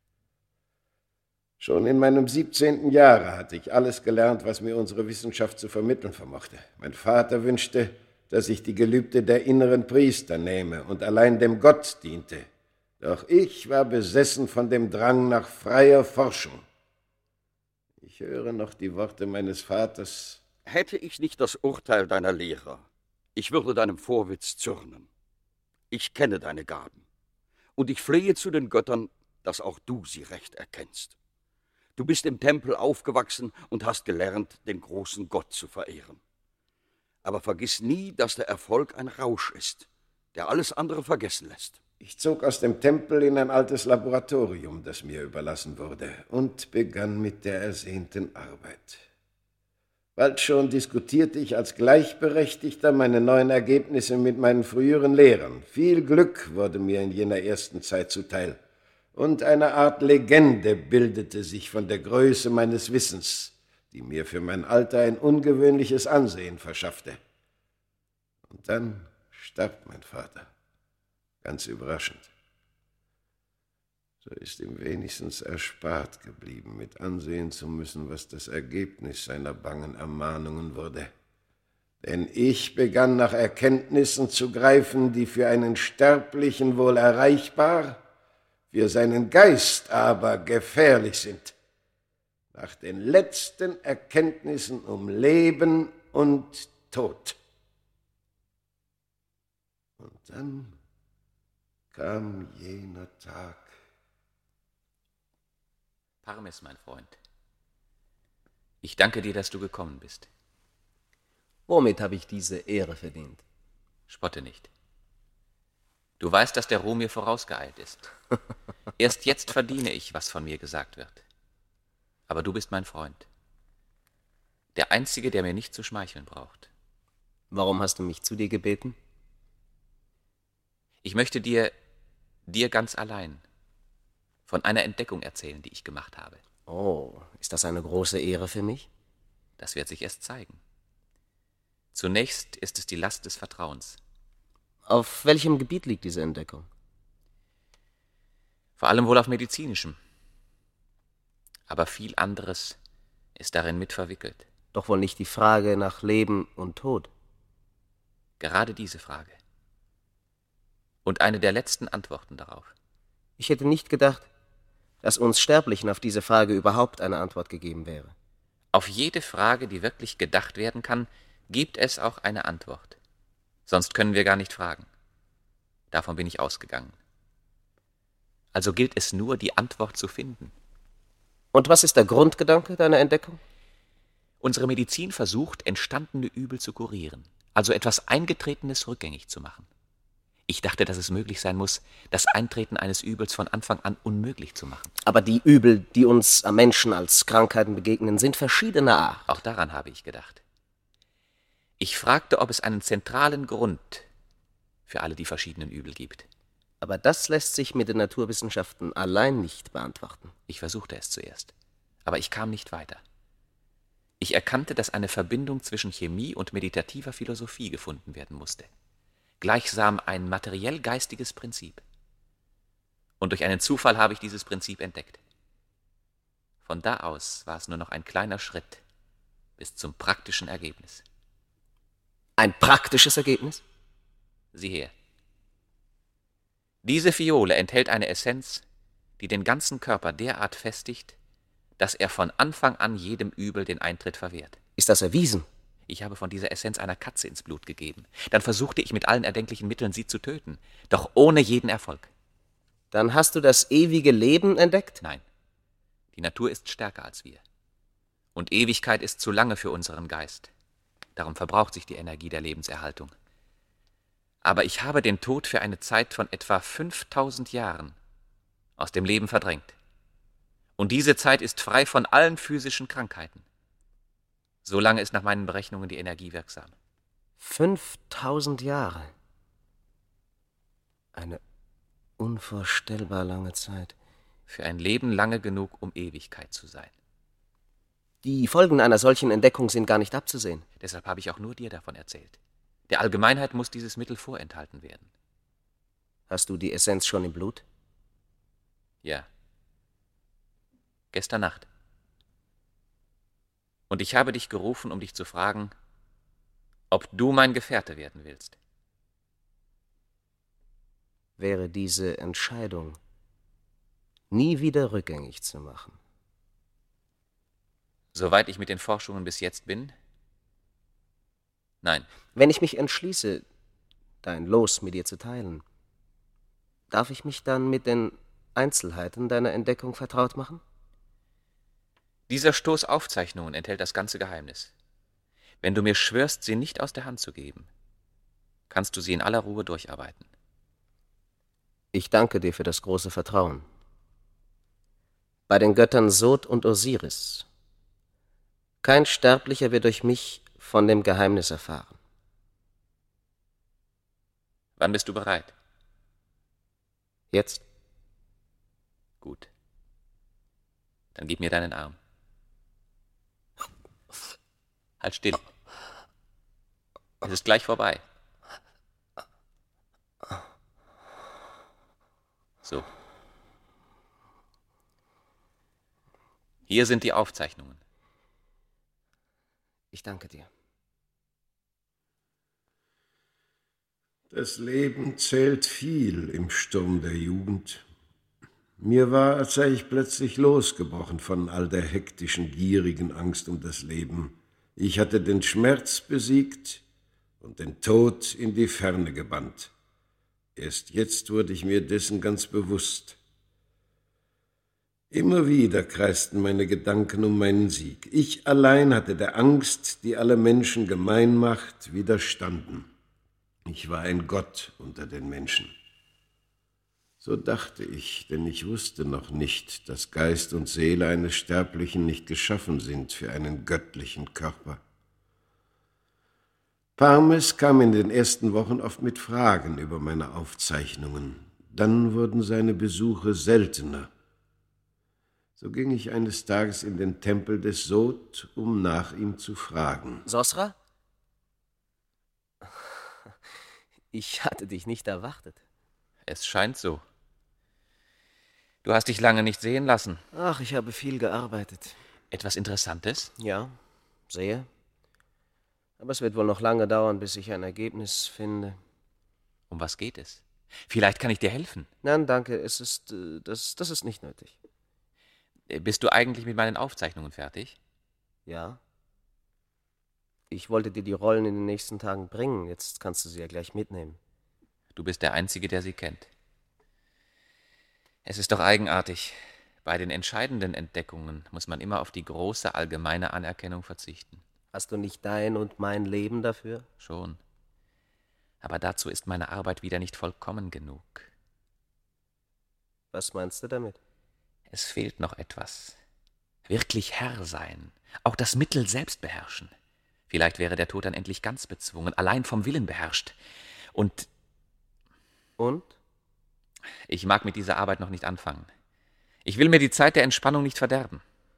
[SPEAKER 10] Schon in meinem 17. Jahre hatte ich alles gelernt, was mir unsere Wissenschaft zu vermitteln vermochte. Mein Vater wünschte, dass ich die Gelübde der inneren Priester nähme und allein dem Gott diente. Doch ich war besessen von dem Drang nach freier Forschung. Ich höre noch die Worte meines Vaters.
[SPEAKER 11] Hätte ich nicht das Urteil deiner Lehrer, ich würde deinem Vorwitz zürnen. Ich kenne deine Gaben und ich flehe zu den Göttern, dass auch du sie recht erkennst. Du bist im Tempel aufgewachsen und hast gelernt, den großen Gott zu verehren. Aber vergiss nie, dass der Erfolg ein Rausch ist, der alles andere vergessen lässt.
[SPEAKER 10] Ich zog aus dem Tempel in ein altes Laboratorium, das mir überlassen wurde, und begann mit der ersehnten Arbeit. Bald schon diskutierte ich als Gleichberechtigter meine neuen Ergebnisse mit meinen früheren Lehrern. Viel Glück wurde mir in jener ersten Zeit zuteil. Und eine Art Legende bildete sich von der Größe meines Wissens, die mir für mein Alter ein ungewöhnliches Ansehen verschaffte. Und dann starb mein Vater. Ganz überraschend. So ist ihm wenigstens erspart geblieben, mit ansehen zu müssen, was das Ergebnis seiner bangen Ermahnungen wurde. Denn ich begann nach Erkenntnissen zu greifen, die für einen Sterblichen wohl erreichbar, für seinen Geist aber gefährlich sind. Nach den letzten Erkenntnissen um Leben und Tod. Und dann kam jener Tag.
[SPEAKER 1] Parmes, mein Freund. Ich danke dir, dass du gekommen bist.
[SPEAKER 12] Womit habe ich diese Ehre verdient?
[SPEAKER 1] Spotte nicht. Du weißt, dass der Ruhm mir vorausgeeilt ist. Erst jetzt verdiene ich, was von mir gesagt wird. Aber du bist mein Freund. Der Einzige, der mir nicht zu schmeicheln braucht.
[SPEAKER 12] Warum hast du mich zu dir gebeten?
[SPEAKER 1] Ich möchte dir ganz allein von einer Entdeckung erzählen, die ich gemacht habe.
[SPEAKER 12] Oh, ist das eine große Ehre für mich?
[SPEAKER 1] Das wird sich erst zeigen. Zunächst ist es die Last des Vertrauens.
[SPEAKER 12] Auf welchem Gebiet liegt diese Entdeckung?
[SPEAKER 1] Vor allem wohl auf medizinischem. Aber viel anderes ist darin mit verwickelt.
[SPEAKER 12] Doch wohl nicht die Frage nach Leben und Tod.
[SPEAKER 1] Gerade diese Frage. Und eine der letzten Antworten darauf.
[SPEAKER 12] Ich hätte nicht gedacht, dass uns Sterblichen auf diese Frage überhaupt eine Antwort gegeben wäre.
[SPEAKER 1] Auf jede Frage, die wirklich gedacht werden kann, gibt es auch eine Antwort. Sonst können wir gar nicht fragen. Davon bin ich ausgegangen. Also gilt es nur, die Antwort zu finden.
[SPEAKER 12] Und was ist der Grundgedanke deiner Entdeckung?
[SPEAKER 1] Unsere Medizin versucht, entstandene Übel zu kurieren, also etwas Eingetretenes rückgängig zu machen. Ich dachte, dass es möglich sein muss, das Eintreten eines Übels von Anfang an unmöglich zu machen.
[SPEAKER 12] Aber die Übel, die uns am Menschen als Krankheiten begegnen, sind verschiedener Art.
[SPEAKER 1] Auch daran habe ich gedacht. Ich fragte, ob es einen zentralen Grund für alle die verschiedenen Übel gibt.
[SPEAKER 12] Aber das lässt sich mit den Naturwissenschaften allein nicht beantworten.
[SPEAKER 1] Ich versuchte es zuerst, aber ich kam nicht weiter. Ich erkannte, dass eine Verbindung zwischen Chemie und meditativer Philosophie gefunden werden musste. Gleichsam ein materiell-geistiges Prinzip. Und durch einen Zufall habe ich dieses Prinzip entdeckt. Von da aus war es nur noch ein kleiner Schritt bis zum praktischen Ergebnis.
[SPEAKER 12] Ein praktisches Ergebnis?
[SPEAKER 1] Sieh her. Diese Phiole enthält eine Essenz, die den ganzen Körper derart festigt, dass er von Anfang an jedem Übel den Eintritt verwehrt.
[SPEAKER 12] Ist das erwiesen?
[SPEAKER 1] Ich habe von dieser Essenz einer Katze ins Blut gegeben. Dann versuchte ich mit allen erdenklichen Mitteln, sie zu töten, doch ohne jeden Erfolg.
[SPEAKER 12] Dann hast du das ewige Leben entdeckt?
[SPEAKER 1] Nein, die Natur ist stärker als wir. Und Ewigkeit ist zu lange für unseren Geist. Darum verbraucht sich die Energie der Lebenserhaltung. Aber ich habe den Tod für eine Zeit von etwa 5000 Jahren aus dem Leben verdrängt. Und diese Zeit ist frei von allen physischen Krankheiten. Solange ist nach meinen Berechnungen die Energie wirksam.
[SPEAKER 12] 5000 Jahre. Eine unvorstellbar lange Zeit.
[SPEAKER 1] Für ein Leben lange genug, um Ewigkeit zu sein.
[SPEAKER 12] Die Folgen einer solchen Entdeckung sind gar nicht abzusehen.
[SPEAKER 1] Deshalb habe ich auch nur dir davon erzählt. Der Allgemeinheit muss dieses Mittel vorenthalten werden.
[SPEAKER 12] Hast du die Essenz schon im Blut?
[SPEAKER 1] Ja. Gestern Nacht. Und ich habe dich gerufen, um dich zu fragen, ob du mein Gefährte werden willst.
[SPEAKER 12] Wäre diese Entscheidung nie wieder rückgängig zu machen?
[SPEAKER 1] Soweit ich mit den Forschungen bis jetzt bin? Nein.
[SPEAKER 12] Wenn ich mich entschließe, dein Los mit dir zu teilen, darf ich mich dann mit den Einzelheiten deiner Entdeckung vertraut machen?
[SPEAKER 13] Dieser Stoß Aufzeichnungen enthält das ganze Geheimnis. Wenn du mir schwörst, sie nicht aus der Hand zu geben, kannst du sie in aller Ruhe durcharbeiten.
[SPEAKER 12] Ich danke dir für das große Vertrauen. Bei den Göttern Sod und Osiris. Kein Sterblicher wird durch mich von dem Geheimnis erfahren.
[SPEAKER 13] Wann bist du bereit?
[SPEAKER 12] Jetzt.
[SPEAKER 13] Gut. Dann gib mir deinen Arm. Halt still. Es ist gleich vorbei. So. Hier sind die Aufzeichnungen.
[SPEAKER 12] Ich danke dir.
[SPEAKER 10] Das Leben zählt viel im Sturm der Jugend. Mir war, als sei ich plötzlich losgebrochen von all der hektischen, gierigen Angst um das Leben. Ich hatte den Schmerz besiegt und den Tod in die Ferne gebannt. Erst jetzt wurde ich mir dessen ganz bewusst. Immer wieder kreisten meine Gedanken um meinen Sieg. Ich allein hatte der Angst, die alle Menschen gemein macht, widerstanden. Ich war ein Gott unter den Menschen. So dachte ich, denn ich wusste noch nicht, dass Geist und Seele eines Sterblichen nicht geschaffen sind für einen göttlichen Körper. Parmes kam in den ersten Wochen oft mit Fragen über meine Aufzeichnungen. Dann wurden seine Besuche seltener. So ging ich eines Tages in den Tempel des Sod, um nach ihm zu fragen.
[SPEAKER 12] Sosra? Ich hatte dich nicht erwartet.
[SPEAKER 13] Es scheint so. Du hast dich lange nicht sehen lassen.
[SPEAKER 12] Ach, ich habe viel gearbeitet.
[SPEAKER 13] Etwas Interessantes?
[SPEAKER 12] Ja, sehr. Aber es wird wohl noch lange dauern, bis ich ein Ergebnis finde.
[SPEAKER 13] Um was geht es? Vielleicht kann ich dir helfen.
[SPEAKER 12] Nein, danke, das ist nicht nötig.
[SPEAKER 13] Bist du eigentlich mit meinen Aufzeichnungen fertig?
[SPEAKER 12] Ja. Ich wollte dir die Rollen in den nächsten Tagen bringen. Jetzt kannst du sie ja gleich mitnehmen.
[SPEAKER 13] Du bist der Einzige, der sie kennt. Es ist doch eigenartig. Bei den entscheidenden Entdeckungen muss man immer auf die große allgemeine Anerkennung verzichten.
[SPEAKER 12] Hast du nicht dein und mein Leben dafür?
[SPEAKER 13] Schon. Aber dazu ist meine Arbeit wieder nicht vollkommen genug.
[SPEAKER 12] Was meinst du damit?
[SPEAKER 13] Es fehlt noch etwas. Wirklich Herr sein. Auch das Mittel selbst beherrschen. Vielleicht wäre der Tod dann endlich ganz bezwungen, allein vom Willen beherrscht. Und? Ich mag mit dieser Arbeit noch nicht anfangen. Ich will mir die Zeit der Entspannung nicht verderben.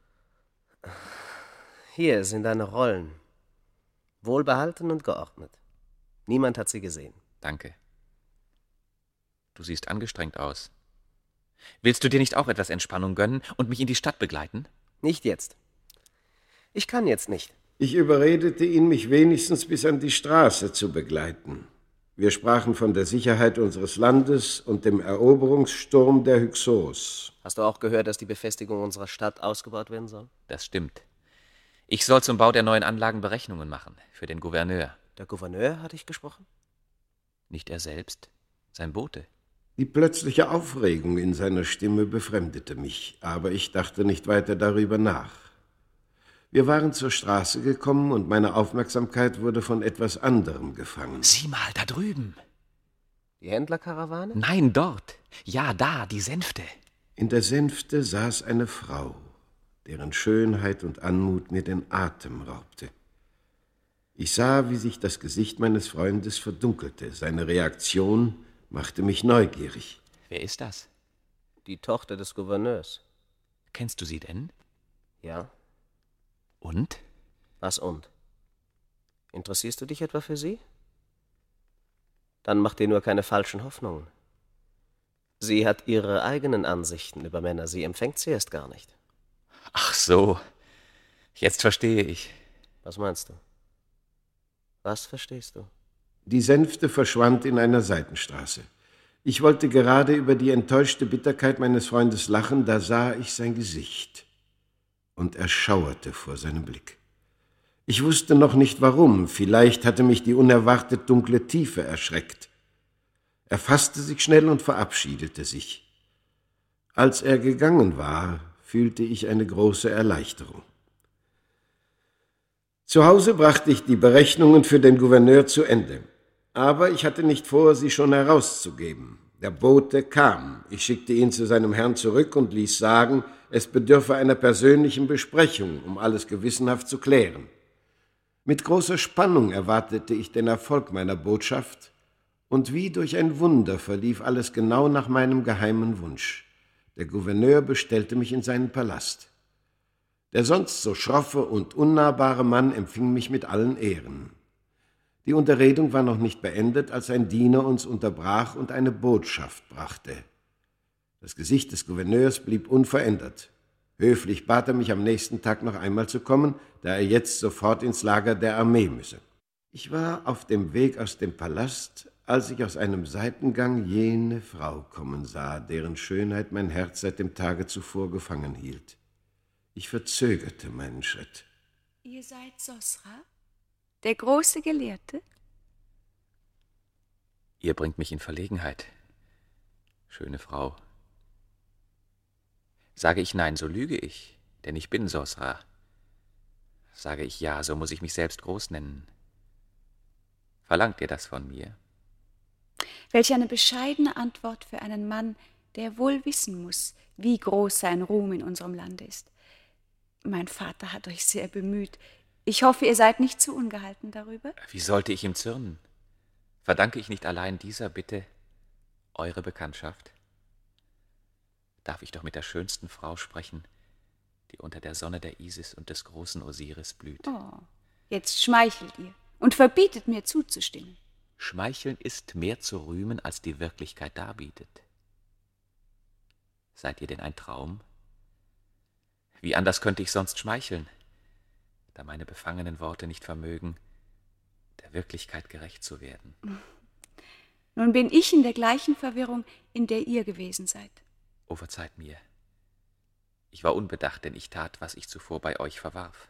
[SPEAKER 12] Hier sind deine Rollen. Wohlbehalten und geordnet. Niemand hat sie gesehen.
[SPEAKER 13] Danke. Du siehst angestrengt aus. Willst du dir nicht auch etwas Entspannung gönnen und mich in die Stadt begleiten?
[SPEAKER 12] Nicht jetzt. Ich kann jetzt nicht.
[SPEAKER 10] Ich überredete ihn, mich wenigstens bis an die Straße zu begleiten. Wir sprachen von der Sicherheit unseres Landes und dem Eroberungssturm der Hyksos.
[SPEAKER 12] Hast du auch gehört, dass die Befestigung unserer Stadt ausgebaut werden soll?
[SPEAKER 13] Das stimmt. Ich soll zum Bau der neuen Anlagen Berechnungen machen, für den Gouverneur.
[SPEAKER 12] Der Gouverneur hat dich gesprochen?
[SPEAKER 13] Nicht er selbst, sein Bote.
[SPEAKER 10] Die plötzliche Aufregung in seiner Stimme befremdete mich, aber ich dachte nicht weiter darüber nach. Wir waren zur Straße gekommen und meine Aufmerksamkeit wurde von etwas anderem gefangen.
[SPEAKER 13] Sieh mal, da drüben.
[SPEAKER 12] Die Händlerkarawane?
[SPEAKER 13] Nein, dort. Ja, da, die Sänfte.
[SPEAKER 10] In der Sänfte saß eine Frau, deren Schönheit und Anmut mir den Atem raubte. Ich sah, wie sich das Gesicht meines Freundes verdunkelte. Seine Reaktion machte mich neugierig.
[SPEAKER 13] Wer ist das?
[SPEAKER 12] Die Tochter des Gouverneurs.
[SPEAKER 13] Kennst du sie denn?
[SPEAKER 12] Ja.
[SPEAKER 13] Und?
[SPEAKER 12] Was und? Interessierst du dich etwa für sie? Dann mach dir nur keine falschen Hoffnungen. Sie hat ihre eigenen Ansichten über Männer. Sie empfängt sie erst gar nicht.
[SPEAKER 13] Ach so. Jetzt verstehe ich.
[SPEAKER 12] Was meinst du? Was verstehst du?
[SPEAKER 10] Die Sänfte verschwand in einer Seitenstraße. Ich wollte gerade über die enttäuschte Bitterkeit meines Freundes lachen, da sah ich sein Gesicht und erschauerte vor seinem Blick. Ich wusste noch nicht warum, vielleicht hatte mich die unerwartet dunkle Tiefe erschreckt. Er fasste sich schnell und verabschiedete sich. Als er gegangen war, fühlte ich eine große Erleichterung. Zu Hause brachte ich die Berechnungen für den Gouverneur zu Ende. Aber ich hatte nicht vor, sie schon herauszugeben. Der Bote kam. Ich schickte ihn zu seinem Herrn zurück und ließ sagen, es bedürfe einer persönlichen Besprechung, um alles gewissenhaft zu klären. Mit großer Spannung erwartete ich den Erfolg meiner Botschaft, und wie durch ein Wunder verlief alles genau nach meinem geheimen Wunsch. Der Gouverneur bestellte mich in seinen Palast. Der sonst so schroffe und unnahbare Mann empfing mich mit allen Ehren. Die Unterredung war noch nicht beendet, als ein Diener uns unterbrach und eine Botschaft brachte. Das Gesicht des Gouverneurs blieb unverändert. Höflich bat er mich, am nächsten Tag noch einmal zu kommen, da er jetzt sofort ins Lager der Armee müsse. Ich war auf dem Weg aus dem Palast, als ich aus einem Seitengang jene Frau kommen sah, deren Schönheit mein Herz seit dem Tage zuvor gefangen hielt. Ich verzögerte meinen Schritt.
[SPEAKER 14] Ihr seid Sosra, der große Gelehrte?
[SPEAKER 13] Ihr bringt mich in Verlegenheit, schöne Frau. Sage ich nein, so lüge ich, denn ich bin Sosra. Sage ich ja, so muss ich mich selbst groß nennen. Verlangt ihr das von mir?
[SPEAKER 14] Welch eine bescheidene Antwort für einen Mann, der wohl wissen muss, wie groß sein Ruhm in unserem Lande ist. Mein Vater hat euch sehr bemüht. Ich hoffe, ihr seid nicht zu ungehalten darüber.
[SPEAKER 13] Wie sollte ich ihm zürnen? Verdanke ich nicht allein dieser Bitte eure Bekanntschaft? Darf ich doch mit der schönsten Frau sprechen, die unter der Sonne der Isis und des großen Osiris blüht.
[SPEAKER 14] Oh, jetzt schmeichelt ihr und verbietet mir zuzustimmen.
[SPEAKER 13] Schmeicheln ist mehr zu rühmen, als die Wirklichkeit darbietet. Seid ihr denn ein Traum? Wie anders könnte ich sonst schmeicheln, da meine befangenen Worte nicht vermögen, der Wirklichkeit gerecht zu werden?
[SPEAKER 14] Nun bin ich in der gleichen Verwirrung, in der ihr gewesen seid.
[SPEAKER 13] Oh, verzeiht mir. Ich war unbedacht, denn ich tat, was ich zuvor bei euch verwarf.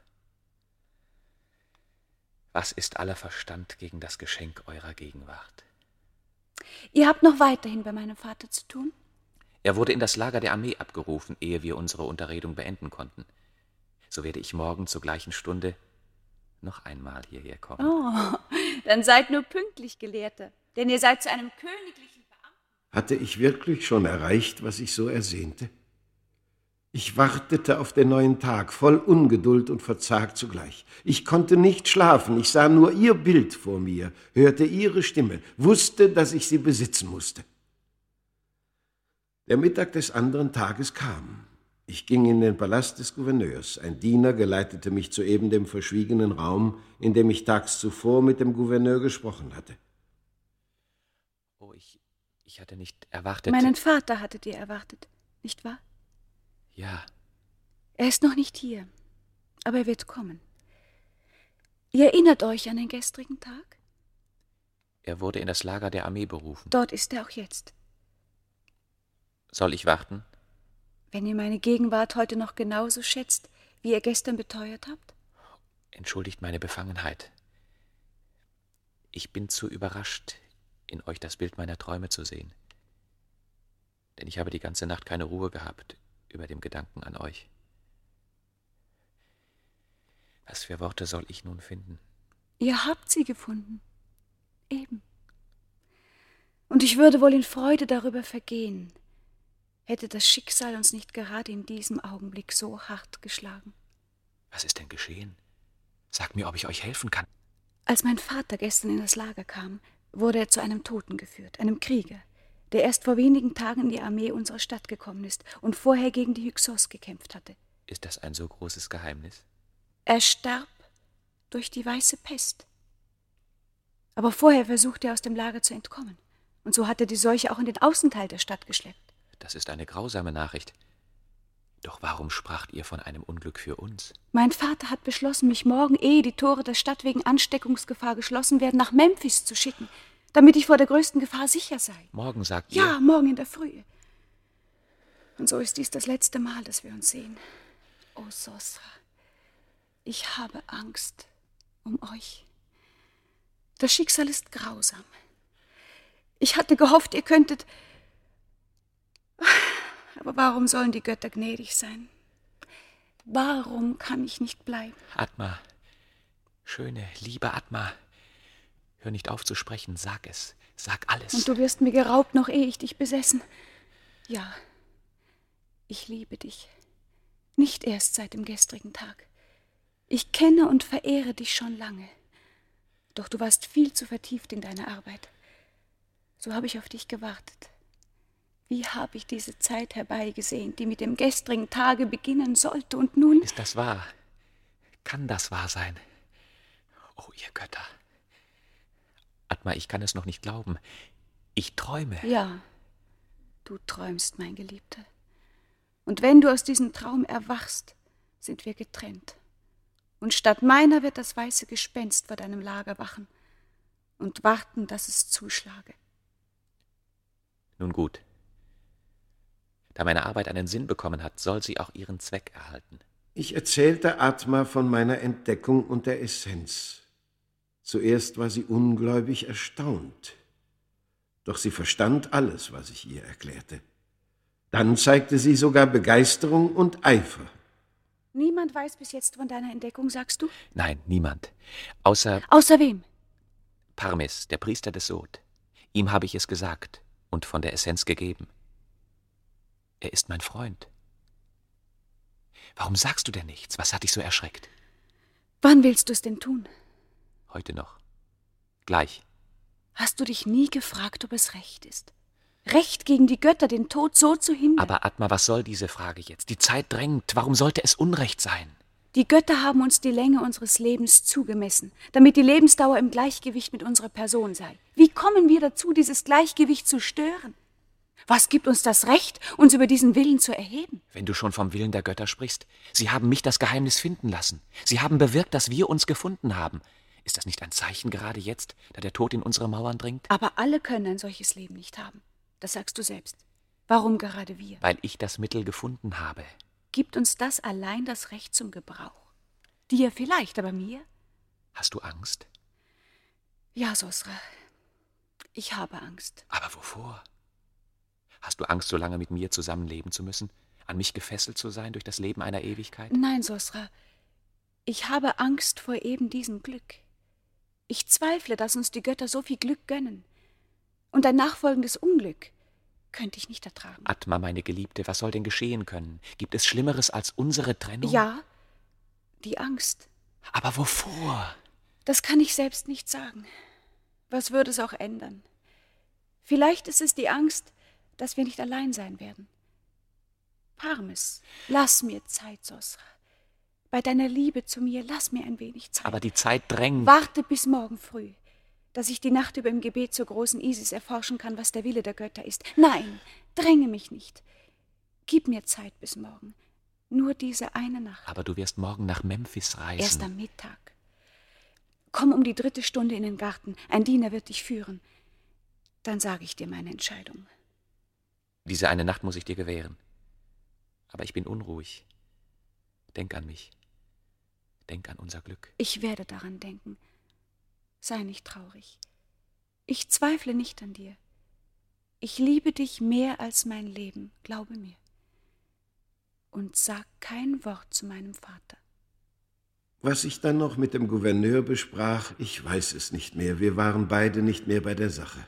[SPEAKER 13] Was ist aller Verstand gegen das Geschenk eurer Gegenwart?
[SPEAKER 14] Ihr habt noch weiterhin bei meinem Vater zu tun?
[SPEAKER 13] Er wurde in das Lager der Armee abgerufen, ehe wir unsere Unterredung beenden konnten. So werde ich morgen zur gleichen Stunde noch einmal hierher kommen.
[SPEAKER 14] Oh, dann seid nur pünktlich, Gelehrter, denn ihr seid zu einem königlichen Beamten.
[SPEAKER 10] Hatte ich wirklich schon erreicht, was ich so ersehnte? Ich wartete auf den neuen Tag, voll Ungeduld und verzagt zugleich. Ich konnte nicht schlafen, ich sah nur ihr Bild vor mir, hörte ihre Stimme, wusste, dass ich sie besitzen musste. Der Mittag des anderen Tages kam. Ich ging in den Palast des Gouverneurs. Ein Diener geleitete mich zu eben dem verschwiegenen Raum, in dem ich tags zuvor mit dem Gouverneur gesprochen hatte.
[SPEAKER 13] Oh, ich hatte nicht erwartet...
[SPEAKER 14] Meinen Vater hattet ihr erwartet, nicht wahr?
[SPEAKER 13] Ja.
[SPEAKER 14] Er ist noch nicht hier, aber er wird kommen. Ihr erinnert euch an den gestrigen Tag?
[SPEAKER 13] Er wurde in das Lager der Armee berufen.
[SPEAKER 14] Dort ist er auch jetzt.
[SPEAKER 13] Soll ich warten?
[SPEAKER 14] Wenn ihr meine Gegenwart heute noch genauso schätzt, wie ihr gestern beteuert habt?
[SPEAKER 13] Entschuldigt meine Befangenheit. Ich bin zu überrascht, in euch das Bild meiner Träume zu sehen. Denn ich habe die ganze Nacht keine Ruhe gehabt über dem Gedanken an euch. Was für Worte soll ich nun finden?
[SPEAKER 14] Ihr habt sie gefunden. Eben. Und ich würde wohl in Freude darüber vergehen, hätte das Schicksal uns nicht gerade in diesem Augenblick so hart geschlagen.
[SPEAKER 13] Was ist denn geschehen? Sagt mir, ob ich euch helfen kann.
[SPEAKER 14] Als mein Vater gestern in das Lager kam, wurde er zu einem Toten geführt, einem Krieger, der erst vor wenigen Tagen in die Armee unserer Stadt gekommen ist und vorher gegen die Hyksos gekämpft hatte.
[SPEAKER 13] Ist das ein so großes Geheimnis?
[SPEAKER 14] Er starb durch die weiße Pest. Aber vorher versuchte er, aus dem Lager zu entkommen. Und so hat er die Seuche auch in den Außenteil der Stadt geschleppt.
[SPEAKER 13] Das ist eine grausame Nachricht. Doch warum spracht ihr von einem Unglück für uns?
[SPEAKER 14] Mein Vater hat beschlossen, mich morgen, ehe die Tore der Stadt wegen Ansteckungsgefahr geschlossen werden, nach Memphis zu schicken, damit ich vor der größten Gefahr sicher sei.
[SPEAKER 13] Morgen, sagt ihr?
[SPEAKER 14] Ja, morgen in der Frühe. Und so ist dies das letzte Mal, dass wir uns sehen. Oh, Sosra, ich habe Angst um euch. Das Schicksal ist grausam. Ich hatte gehofft, ihr könntet... Aber warum sollen die Götter gnädig sein? Warum kann ich nicht bleiben?
[SPEAKER 13] Atma, schöne, liebe Atma, hör nicht auf zu sprechen, sag es, sag alles.
[SPEAKER 14] Und du wirst mir geraubt, noch ehe ich dich besessen. Ja, ich liebe dich. Nicht erst seit dem gestrigen Tag. Ich kenne und verehre dich schon lange. Doch du warst viel zu vertieft in deine Arbeit. So habe ich auf dich gewartet. Wie habe ich diese Zeit herbeigesehen, die mit dem gestrigen Tage beginnen sollte, und nun...
[SPEAKER 13] Ist das wahr? Kann das wahr sein? Oh, ihr Götter. Atma, ich kann es noch nicht glauben. Ich träume.
[SPEAKER 14] Ja, du träumst, mein Geliebter. Und wenn du aus diesem Traum erwachst, sind wir getrennt. Und statt meiner wird das weiße Gespenst vor deinem Lager wachen und warten, dass es zuschlage.
[SPEAKER 13] Nun gut. Da meine Arbeit einen Sinn bekommen hat, soll sie auch ihren Zweck erhalten.
[SPEAKER 10] Ich erzählte Atma von meiner Entdeckung und der Essenz. Zuerst war sie ungläubig erstaunt. Doch sie verstand alles, was ich ihr erklärte. Dann zeigte sie sogar Begeisterung und Eifer.
[SPEAKER 14] Niemand weiß bis jetzt von deiner Entdeckung, sagst du?
[SPEAKER 13] Nein, niemand. Außer
[SPEAKER 14] wem?
[SPEAKER 13] Parmes, der Priester des Sod. Ihm habe ich es gesagt und von der Essenz gegeben. Er ist mein Freund. Warum sagst du denn nichts? Was hat dich so erschreckt?
[SPEAKER 14] Wann willst du es denn tun?
[SPEAKER 13] Heute noch. Gleich.
[SPEAKER 14] Hast du dich nie gefragt, ob es recht ist? Recht gegen die Götter, den Tod so zu hindern?
[SPEAKER 13] Aber Atma, was soll diese Frage jetzt? Die Zeit drängt. Warum sollte es Unrecht sein?
[SPEAKER 14] Die Götter haben uns die Länge unseres Lebens zugemessen, damit die Lebensdauer im Gleichgewicht mit unserer Person sei. Wie kommen wir dazu, dieses Gleichgewicht zu stören? Was gibt uns das Recht, uns über diesen Willen zu erheben?
[SPEAKER 13] Wenn du schon vom Willen der Götter sprichst, sie haben mich das Geheimnis finden lassen. Sie haben bewirkt, dass wir uns gefunden haben. Ist das nicht ein Zeichen gerade jetzt, da der Tod in unsere Mauern dringt?
[SPEAKER 14] Aber alle können ein solches Leben nicht haben. Das sagst du selbst. Warum gerade wir?
[SPEAKER 13] Weil ich das Mittel gefunden habe.
[SPEAKER 14] Gibt uns das allein das Recht zum Gebrauch? Dir vielleicht, aber mir?
[SPEAKER 13] Hast du Angst?
[SPEAKER 14] Ja, Sosra. Ich habe Angst.
[SPEAKER 13] Aber wovor? Hast du Angst, so lange mit mir zusammenleben zu müssen? An mich gefesselt zu sein durch das Leben einer Ewigkeit?
[SPEAKER 14] Nein, Sosra. Ich habe Angst vor eben diesem Glück. Ich zweifle, dass uns die Götter so viel Glück gönnen. Und ein nachfolgendes Unglück könnte ich nicht ertragen.
[SPEAKER 13] Atma, meine Geliebte, was soll denn geschehen können? Gibt es Schlimmeres als unsere Trennung?
[SPEAKER 14] Ja, die Angst.
[SPEAKER 13] Aber wovor?
[SPEAKER 14] Das kann ich selbst nicht sagen. Was würde es auch ändern? Vielleicht ist es die Angst, dass wir nicht allein sein werden. Parmes, lass mir Zeit, Sosra. Bei deiner Liebe zu mir, lass mir ein wenig Zeit.
[SPEAKER 13] Aber die Zeit drängt.
[SPEAKER 14] Warte bis morgen früh, dass ich die Nacht über im Gebet zur großen Isis erforschen kann, was der Wille der Götter ist. Nein, dränge mich nicht. Gib mir Zeit bis morgen. Nur diese eine Nacht.
[SPEAKER 13] Aber du wirst morgen nach Memphis reisen.
[SPEAKER 14] Erst am Mittag. Komm um die 3. Stunde in den Garten. Ein Diener wird dich führen. Dann sage ich dir meine Entscheidung.
[SPEAKER 13] Diese eine Nacht muss ich dir gewähren. Aber ich bin unruhig. Denk an mich. Denk an unser Glück.
[SPEAKER 14] Ich werde daran denken. Sei nicht traurig. Ich zweifle nicht an dir. Ich liebe dich mehr als mein Leben, glaube mir. Und sag kein Wort zu meinem Vater.
[SPEAKER 10] Was ich dann noch mit dem Gouverneur besprach, ich weiß es nicht mehr. Wir waren beide nicht mehr bei der Sache.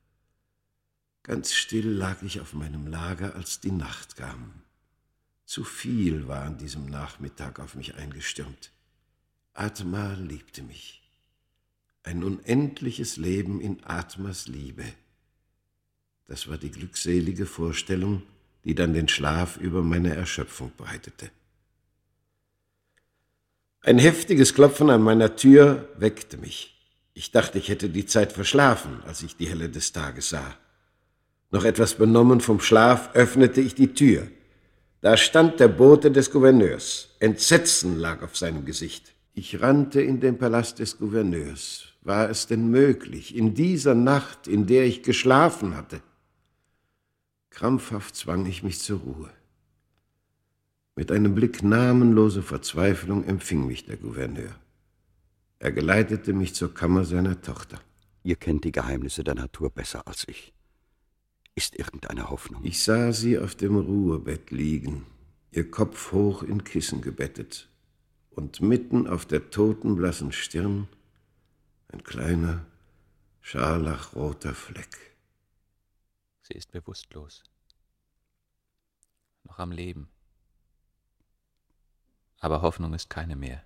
[SPEAKER 10] Ganz still lag ich auf meinem Lager, als die Nacht kam. Zu viel war an diesem Nachmittag auf mich eingestürmt. Atma liebte mich. Ein unendliches Leben in Atmas Liebe. Das war die glückselige Vorstellung, die dann den Schlaf über meine Erschöpfung breitete. Ein heftiges Klopfen an meiner Tür weckte mich. Ich dachte, ich hätte die Zeit verschlafen, als ich die Helle des Tages sah. Noch etwas benommen vom Schlaf öffnete ich die Tür. Da stand der Bote des Gouverneurs. Entsetzen lag auf seinem Gesicht. Ich rannte in den Palast des Gouverneurs. War es denn möglich, in dieser Nacht, in der ich geschlafen hatte? Krampfhaft zwang ich mich zur Ruhe. Mit einem Blick namenloser Verzweiflung empfing mich der Gouverneur. Er geleitete mich zur Kammer seiner Tochter.
[SPEAKER 11] Ihr kennt die Geheimnisse der Natur besser als ich. Ist irgendeine Hoffnung?
[SPEAKER 10] Ich sah sie auf dem Ruhebett liegen. ihr Kopf hoch in Kissen gebettet und mitten auf der totenblassen Stirn ein kleiner, scharlachroter Fleck.
[SPEAKER 13] Sie ist bewusstlos. Noch am Leben. Aber Hoffnung ist keine mehr.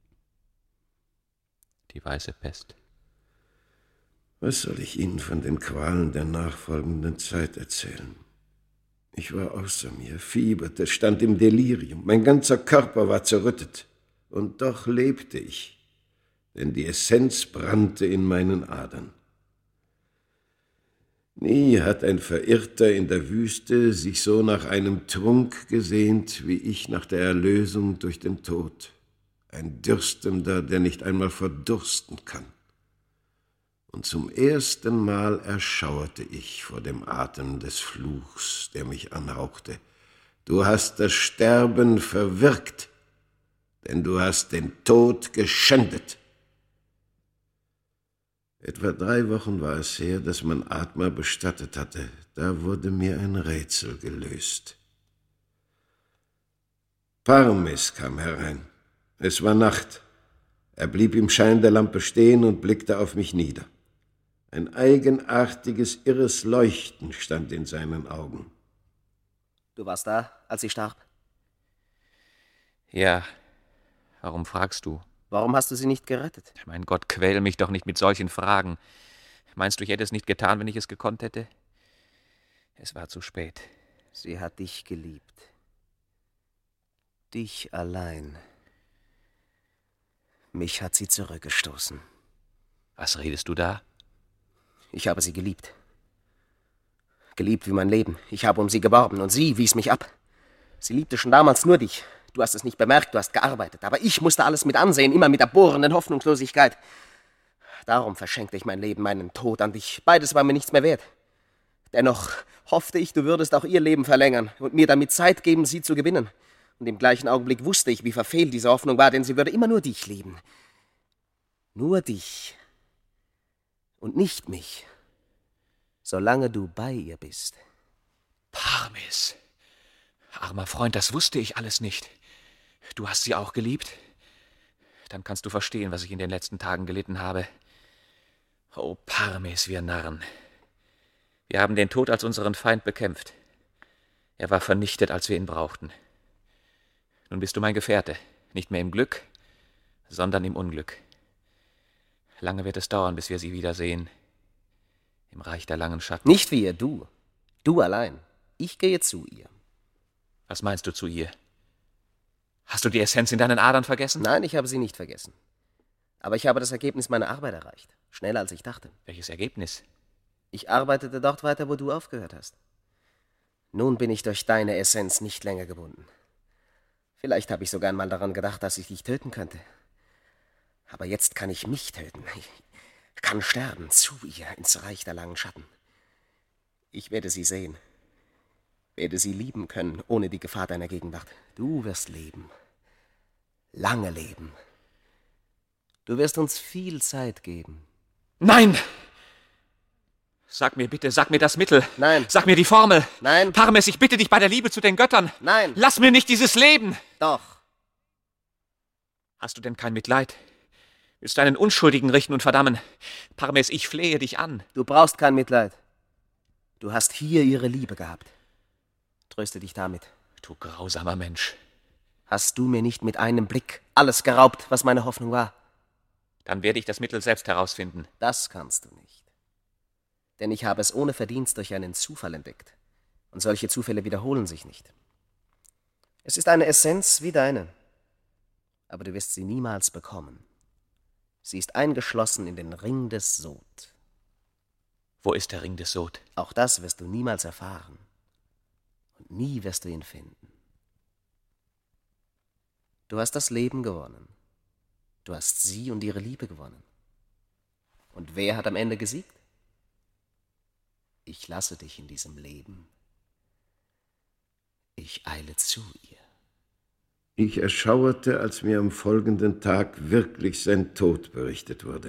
[SPEAKER 13] Die weiße Pest.
[SPEAKER 10] Was soll ich Ihnen von den Qualen der nachfolgenden Zeit erzählen? Ich war außer mir, fieberte, stand im Delirium. Mein ganzer Körper war zerrüttet. Und doch lebte ich, denn die Essenz brannte in meinen Adern. Nie hat ein Verirrter in der Wüste sich so nach einem Trunk gesehnt, wie ich nach der Erlösung durch den Tod. Ein Dürstender, der nicht einmal verdursten kann. Und zum ersten Mal erschauerte ich vor dem Atem des Fluchs, der mich anhauchte. Du hast das Sterben verwirkt, denn du hast den Tod geschändet. Etwa 3 Wochen war es her, dass man Atma bestattet hatte. Da wurde mir ein Rätsel gelöst. Parmes kam herein. Es war Nacht. Er blieb im Schein der Lampe stehen und blickte auf mich nieder. Ein eigenartiges, irres Leuchten stand in seinen Augen.
[SPEAKER 12] Du warst da, als sie starb?
[SPEAKER 13] Ja, warum fragst du?
[SPEAKER 12] Warum hast du sie nicht gerettet?
[SPEAKER 13] Mein Gott, quäl mich doch nicht mit solchen Fragen. Meinst du, ich hätte es nicht getan, wenn ich es gekonnt hätte? Es war zu spät.
[SPEAKER 12] Sie hat dich geliebt. Dich allein. Mich hat sie zurückgestoßen.
[SPEAKER 13] Was redest du da?
[SPEAKER 12] Ich habe sie geliebt. Geliebt wie mein Leben. Ich habe um sie geworben und sie wies mich ab. Sie liebte schon damals nur dich. Du hast es nicht bemerkt, du hast gearbeitet. Aber ich musste alles mit ansehen, immer mit der bohrenden Hoffnungslosigkeit. Darum verschenkte ich mein Leben, meinen Tod an dich. Beides war mir nichts mehr wert. Dennoch hoffte ich, du würdest auch ihr Leben verlängern und mir damit Zeit geben, sie zu gewinnen. Und im gleichen Augenblick wusste ich, wie verfehlt diese Hoffnung war, denn sie würde immer nur dich lieben. Nur dich. Und nicht mich. Solange du bei ihr bist.
[SPEAKER 13] Parmes. Armer Freund, das wusste ich alles nicht. Du hast sie auch geliebt? Dann kannst du verstehen, was ich in den letzten Tagen gelitten habe. Oh, Parmes, wir Narren. Wir haben den Tod als unseren Feind bekämpft. Er war vernichtet, als wir ihn brauchten. Nun bist du mein Gefährte, nicht mehr im Glück, sondern im Unglück. Lange wird es dauern, bis wir sie wiedersehen. Im Reich der langen Schatten.
[SPEAKER 12] Nicht wir, du. Du allein. Ich gehe zu ihr.
[SPEAKER 13] Was meinst du zu ihr? Hast du die Essenz in deinen Adern vergessen?
[SPEAKER 12] Nein, ich habe sie nicht vergessen. Aber ich habe das Ergebnis meiner Arbeit erreicht. Schneller, als ich dachte.
[SPEAKER 13] Welches Ergebnis?
[SPEAKER 12] Ich arbeitete dort weiter, wo du aufgehört hast. Nun bin ich durch deine Essenz nicht länger gebunden. Vielleicht habe ich sogar einmal daran gedacht, dass ich dich töten könnte. Aber jetzt kann ich mich töten. Ich kann sterben, zu ihr, ins Reich der langen Schatten. Ich werde sie sehen. Werde sie lieben können, ohne die Gefahr deiner Gegenwart. Du wirst leben. Lange leben. Du wirst uns viel Zeit geben.
[SPEAKER 13] Nein! Sag mir bitte, sag mir das Mittel.
[SPEAKER 12] Nein.
[SPEAKER 13] Sag mir die Formel.
[SPEAKER 12] Nein.
[SPEAKER 13] Parmes, ich bitte dich bei der Liebe zu den Göttern.
[SPEAKER 12] Nein.
[SPEAKER 13] Lass mir nicht dieses Leben.
[SPEAKER 12] Doch.
[SPEAKER 13] Hast du denn kein Mitleid? Willst du einen Unschuldigen richten und verdammen? Parmes, ich flehe dich an.
[SPEAKER 12] Du brauchst kein Mitleid. Du hast hier ihre Liebe gehabt. Tröste dich damit.
[SPEAKER 13] Du grausamer Mensch.
[SPEAKER 12] Hast du mir nicht mit einem Blick alles geraubt, was meine Hoffnung war?
[SPEAKER 13] Dann werde ich das Mittel selbst herausfinden.
[SPEAKER 12] Das kannst du nicht. Denn ich habe es ohne Verdienst durch einen Zufall entdeckt. Und solche Zufälle wiederholen sich nicht. Es ist eine Essenz wie deine. Aber du wirst sie niemals bekommen. Sie ist eingeschlossen in den Ring des Sod.
[SPEAKER 13] Wo ist der Ring des Sod?
[SPEAKER 12] Auch das wirst du niemals erfahren. Und nie wirst du ihn finden. Du hast das Leben gewonnen. Du hast sie und ihre Liebe gewonnen. Und wer hat am Ende gesiegt? Ich lasse dich in diesem Leben. Ich eile zu ihr.
[SPEAKER 10] Ich erschauerte, als mir am folgenden Tag wirklich sein Tod berichtet wurde.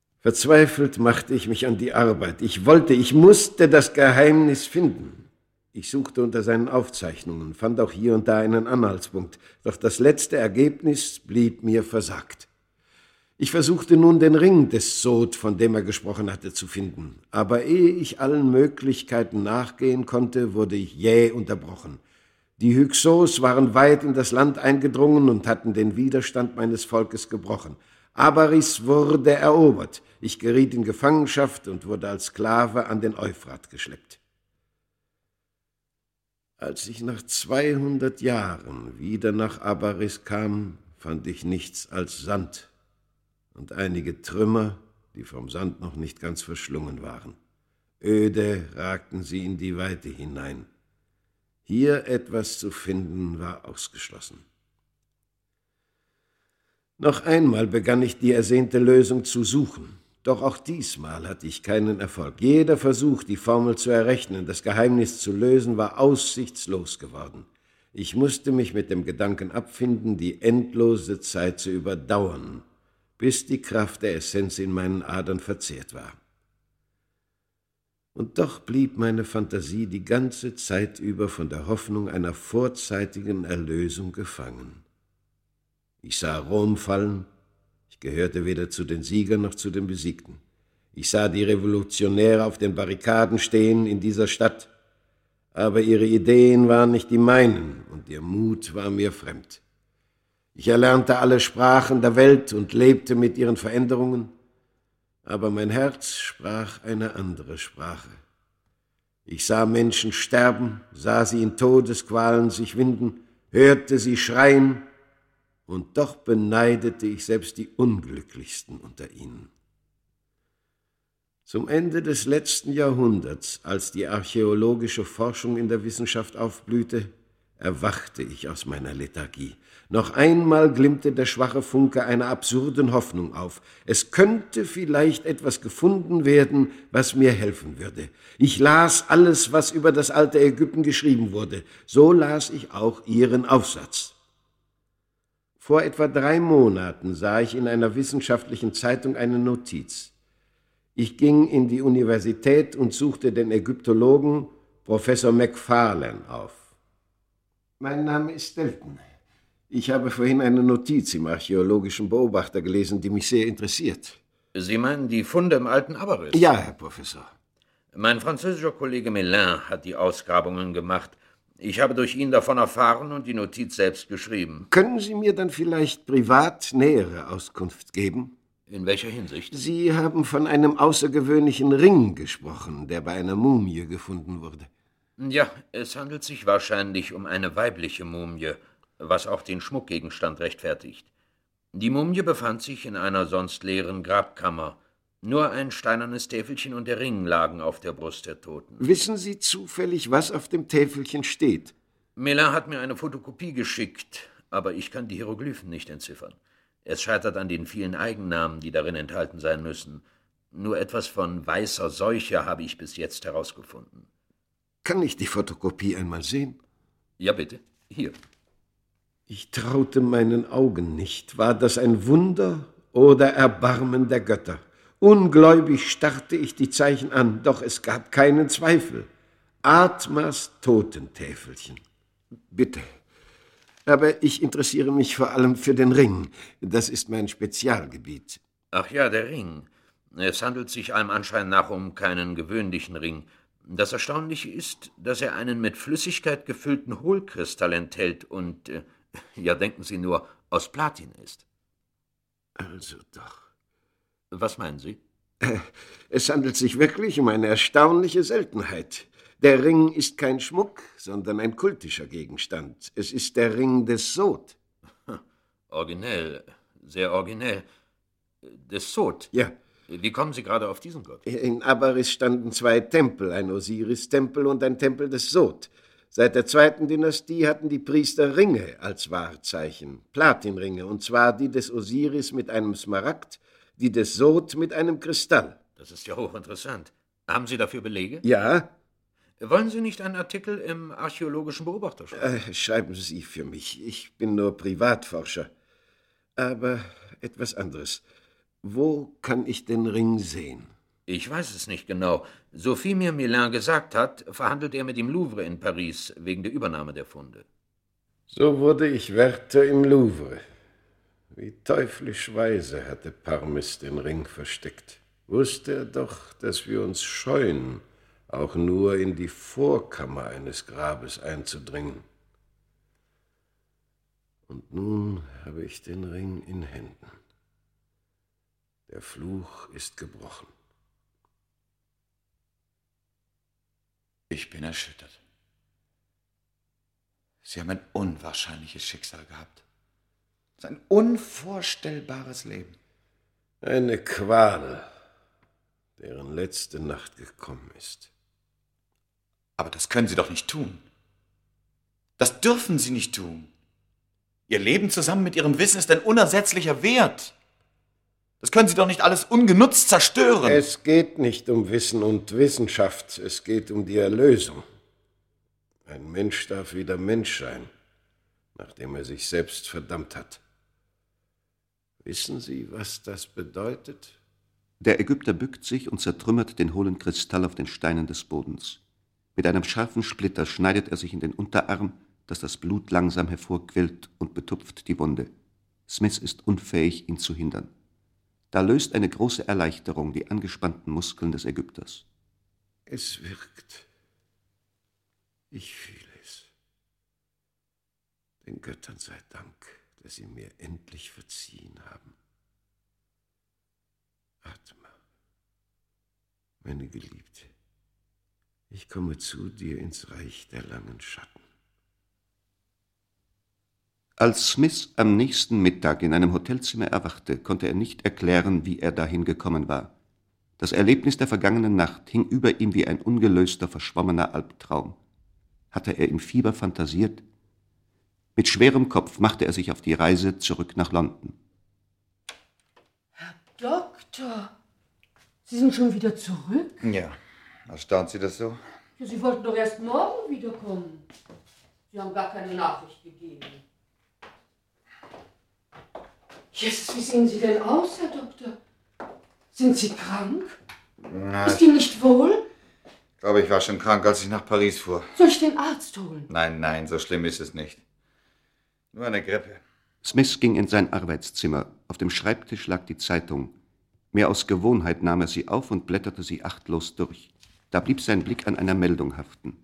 [SPEAKER 10] Verzweifelt machte ich mich an die Arbeit. Ich musste das Geheimnis finden. Ich suchte unter seinen Aufzeichnungen, fand auch hier und da einen Anhaltspunkt, doch das letzte Ergebnis blieb mir versagt. Ich versuchte nun, den Ring des Sod, von dem er gesprochen hatte, zu finden. Aber ehe ich allen Möglichkeiten nachgehen konnte, wurde ich jäh unterbrochen. Die Hyksos waren weit in das Land eingedrungen und hatten den Widerstand meines Volkes gebrochen. Abaris wurde erobert. Ich geriet in Gefangenschaft und wurde als Sklave an den Euphrat geschleppt. Als ich nach 200 Jahren wieder nach Abaris kam, fand ich nichts als Sand und einige Trümmer, die vom Sand noch nicht ganz verschlungen waren. Öde ragten sie in die Weite hinein. Hier etwas zu finden, war ausgeschlossen. Noch einmal begann ich, die ersehnte Lösung zu suchen. Doch auch diesmal hatte ich keinen Erfolg. Jeder Versuch, die Formel zu errechnen, das Geheimnis zu lösen, war aussichtslos geworden. Ich musste mich mit dem Gedanken abfinden, die endlose Zeit zu überdauern, bis die Kraft der Essenz in meinen Adern verzehrt war. Und doch blieb meine Fantasie die ganze Zeit über von der Hoffnung einer vorzeitigen Erlösung gefangen. Ich sah Rom fallen, ich gehörte weder zu den Siegern noch zu den Besiegten. Ich sah die Revolutionäre auf den Barrikaden stehen in dieser Stadt, aber ihre Ideen waren nicht die meinen und ihr Mut war mir fremd. Ich erlernte alle Sprachen der Welt und lebte mit ihren Veränderungen, aber mein Herz sprach eine andere Sprache. Ich sah Menschen sterben, sah sie in Todesqualen sich winden, hörte sie schreien, und doch beneidete ich selbst die Unglücklichsten unter ihnen. Zum Ende des letzten Jahrhunderts, als die archäologische Forschung in der Wissenschaft aufblühte, erwachte ich aus meiner Lethargie. Noch einmal glimmte der schwache Funke einer absurden Hoffnung auf. Es könnte vielleicht etwas gefunden werden, was mir helfen würde. Ich las alles, was über das alte Ägypten geschrieben wurde. So las ich auch Ihren Aufsatz. Vor etwa 3 Monaten sah ich in einer wissenschaftlichen Zeitung eine Notiz. Ich ging in die Universität und suchte den Ägyptologen Professor Macfarlane auf. Mein Name ist Stelton. Ich habe vorhin eine Notiz im archäologischen Beobachter gelesen, die mich sehr interessiert.
[SPEAKER 15] Sie meinen die Funde im alten Abaris?
[SPEAKER 10] Ja, Herr Professor.
[SPEAKER 15] Mein französischer Kollege Mélin hat die Ausgrabungen gemacht. Ich habe durch ihn davon erfahren und die Notiz selbst geschrieben.
[SPEAKER 10] Können Sie mir dann vielleicht privat nähere Auskunft geben?
[SPEAKER 15] In welcher Hinsicht?
[SPEAKER 10] Sie haben von einem außergewöhnlichen Ring gesprochen, der bei einer Mumie gefunden wurde.
[SPEAKER 15] Ja, es handelt sich wahrscheinlich um eine weibliche Mumie, was auch den Schmuckgegenstand rechtfertigt. Die Mumie befand sich in einer sonst leeren Grabkammer. Nur ein steinernes Täfelchen und der Ring lagen auf der Brust der Toten.
[SPEAKER 10] Wissen Sie zufällig, was auf dem Täfelchen steht?
[SPEAKER 15] Mélin hat mir eine Fotokopie geschickt, aber ich kann die Hieroglyphen nicht entziffern. Es scheitert an den vielen Eigennamen, die darin enthalten sein müssen. Nur etwas von weißer Seuche habe ich bis jetzt herausgefunden.
[SPEAKER 10] Kann ich die Fotokopie einmal sehen?
[SPEAKER 15] Ja, bitte. Hier.
[SPEAKER 10] Ich traute meinen Augen nicht. War das ein Wunder oder Erbarmen der Götter? Ungläubig starrte ich die Zeichen an, doch es gab keinen Zweifel. Atmas Totentäfelchen. Bitte. Aber ich interessiere mich vor allem für den Ring. Das ist mein Spezialgebiet.
[SPEAKER 15] Ach ja, der Ring. Es handelt sich allem Anschein nach um keinen gewöhnlichen Ring. Das Erstaunliche ist, dass er einen mit Flüssigkeit gefüllten Hohlkristall enthält und, ja, denken Sie nur, aus Platin ist.
[SPEAKER 10] Also doch.
[SPEAKER 15] Was meinen Sie?
[SPEAKER 10] Es handelt sich wirklich um eine erstaunliche Seltenheit. Der Ring ist kein Schmuck, sondern ein kultischer Gegenstand. Es ist der Ring des Sod.
[SPEAKER 15] Originell, sehr originell. Des Sod?
[SPEAKER 10] Ja.
[SPEAKER 15] Wie kommen Sie gerade auf diesen Gott?
[SPEAKER 10] In Abaris standen 2 Tempel, ein Osiris-Tempel und ein Tempel des Sod. Seit der 2. Dynastie hatten die Priester Ringe als Wahrzeichen, Platinringe, und zwar die des Osiris mit einem Smaragd, die des Sod mit einem Kristall.
[SPEAKER 15] Das ist ja hochinteressant. Haben Sie dafür Belege?
[SPEAKER 10] Ja.
[SPEAKER 15] Wollen Sie nicht einen Artikel im archäologischen Beobachter schreiben?
[SPEAKER 10] Schreiben Sie für mich. Ich bin nur Privatforscher. Aber etwas anderes. Wo kann ich den Ring sehen?
[SPEAKER 15] Ich weiß es nicht genau. So viel mir Mélin gesagt hat, verhandelt er mit dem Louvre in Paris wegen der Übernahme der Funde.
[SPEAKER 10] So wurde ich Wärter im Louvre. Wie teuflisch weise hatte Parmes den Ring versteckt. Wusste er doch, dass wir uns scheuen, auch nur in die Vorkammer eines Grabes einzudringen. Und nun habe ich den Ring in Händen. Der Fluch ist gebrochen.
[SPEAKER 16] Ich bin erschüttert. Sie haben ein unwahrscheinliches Schicksal gehabt. Es ist ein unvorstellbares Leben.
[SPEAKER 10] Eine Qual, deren letzte Nacht gekommen ist.
[SPEAKER 16] Aber das können Sie doch nicht tun. Das dürfen Sie nicht tun. Ihr Leben zusammen mit Ihrem Wissen ist ein unersetzlicher Wert. Das können Sie doch nicht alles ungenutzt zerstören.
[SPEAKER 10] Es geht nicht um Wissen und Wissenschaft, es geht um die Erlösung. Ein Mensch darf wieder Mensch sein, nachdem er sich selbst verdammt hat. Wissen Sie, was das bedeutet?
[SPEAKER 6] Der Ägypter bückt sich und zertrümmert den hohlen Kristall auf den Steinen des Bodens. Mit einem scharfen Splitter schneidet er sich in den Unterarm, dass das Blut langsam hervorquillt, und betupft die Wunde. Smith ist unfähig, ihn zu hindern. Da löst eine große Erleichterung die angespannten Muskeln des Ägypters.
[SPEAKER 10] Es wirkt. Ich fühle es. Den Göttern sei Dank, dass sie mir endlich verziehen haben. Atma, meine Geliebte, ich komme zu dir ins Reich der langen Schatten.
[SPEAKER 6] Als Smith am nächsten Mittag in einem Hotelzimmer erwachte, konnte er nicht erklären, wie er dahin gekommen war. Das Erlebnis der vergangenen Nacht hing über ihm wie ein ungelöster, verschwommener Albtraum. Hatte er im Fieber fantasiert? Mit schwerem Kopf machte er sich auf die Reise zurück nach London.
[SPEAKER 17] Herr Doktor, Sie sind schon wieder zurück?
[SPEAKER 2] Ja, erstaunt Sie das so?
[SPEAKER 17] Ja, Sie wollten doch erst morgen wiederkommen. Sie haben gar keine Nachricht gegeben. Jesus, wie sehen Sie denn aus, Herr Doktor? Sind Sie krank?
[SPEAKER 2] Na,
[SPEAKER 17] Ist Ihnen nicht wohl?
[SPEAKER 2] ich glaube, ich war schon krank, als ich nach Paris fuhr.
[SPEAKER 17] Soll ich den Arzt holen?
[SPEAKER 2] Nein, so schlimm ist es nicht. Nur eine Grippe.
[SPEAKER 6] Smith ging in sein Arbeitszimmer. Auf dem Schreibtisch lag die Zeitung. Mehr aus Gewohnheit nahm er sie auf und blätterte sie achtlos durch. Da blieb sein Blick an einer Meldung haften.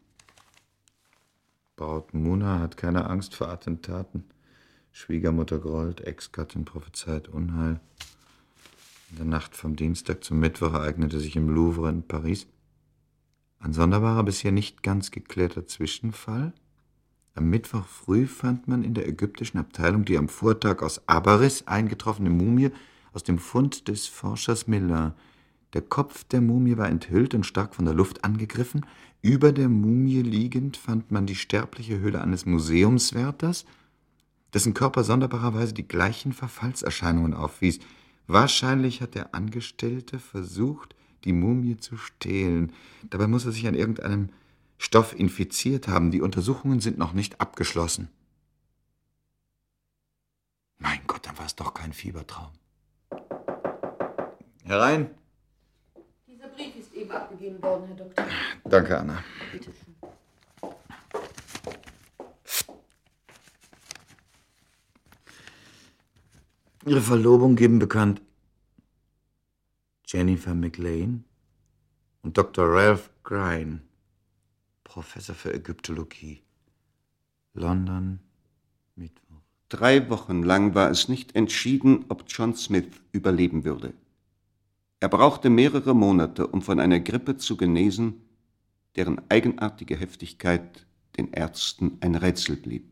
[SPEAKER 2] Braut Muna hat keine Angst vor Attentaten. Schwiegermutter grollt, Ex-Gattin prophezeit Unheil. In der Nacht vom Dienstag zum Mittwoch ereignete sich im Louvre in Paris ein sonderbarer, bisher nicht ganz geklärter Zwischenfall. Am Mittwoch früh fand man in der ägyptischen Abteilung die am Vortag aus Abaris eingetroffene Mumie aus dem Fund des Forschers Mélin. Der Kopf der Mumie war enthüllt und stark von der Luft angegriffen. Über der Mumie liegend fand man die sterbliche Hülle eines Museumswärters, dessen Körper sonderbarerweise die gleichen Verfallserscheinungen aufwies. Wahrscheinlich hat der Angestellte versucht, die Mumie zu stehlen. Dabei muss er sich an irgendeinem Stoff infiziert haben. Die Untersuchungen sind noch nicht abgeschlossen. Mein Gott, dann war es doch kein Fiebertraum. Herein.
[SPEAKER 17] Dieser Brief ist eben abgegeben worden, Herr Doktor.
[SPEAKER 2] Danke, Anna.
[SPEAKER 17] Bitte schön.
[SPEAKER 2] Ihre Verlobung geben bekannt Jennifer McLean und Dr. Ralph Grein, Professor für Ägyptologie. London, Mittwoch.
[SPEAKER 6] 3 Wochen lang war es nicht entschieden, ob John Smith überleben würde. Er brauchte mehrere Monate, um von einer Grippe zu genesen, deren eigenartige Heftigkeit den Ärzten ein Rätsel blieb.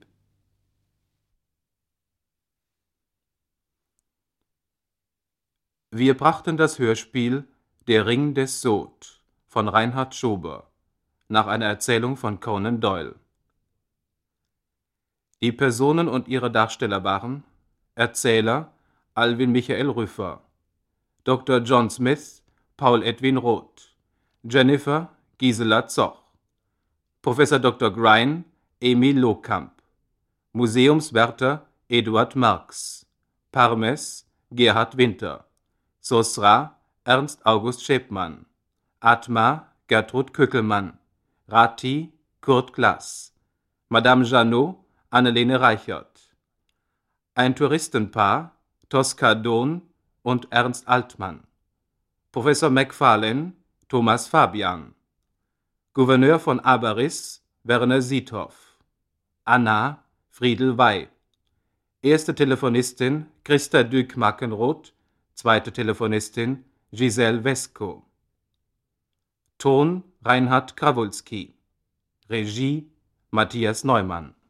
[SPEAKER 1] Wir brachten das Hörspiel Der Ring des Sod von Reinhard Schober nach einer Erzählung von Conan Doyle. Die Personen und ihre Darsteller waren Erzähler Alwin Michael Rüffer, Dr. John Smith Paul Edwin Roth, Jennifer Gisela Zoch, Professor Dr. Grein Emil Lohkamp, Museumswärter Eduard Marx, Parmes Gerhard Winter, Sosra Ernst August Schepmann, Atma Gertrud Kückelmann, Rati Kurt Glass, Madame Janot Annelene Reichert. Ein Touristenpaar Tosca Dohn und Ernst Altmann. Professor McFarlane Thomas Fabian. Gouverneur von Abaris Werner Siethoff. Anna Friedel Wey. Erste Telefonistin Christa Dück-Mackenroth, zweite Telefonistin Giselle Wesko. Ton Reinhard Krawulski. Regie Matthias Neumann.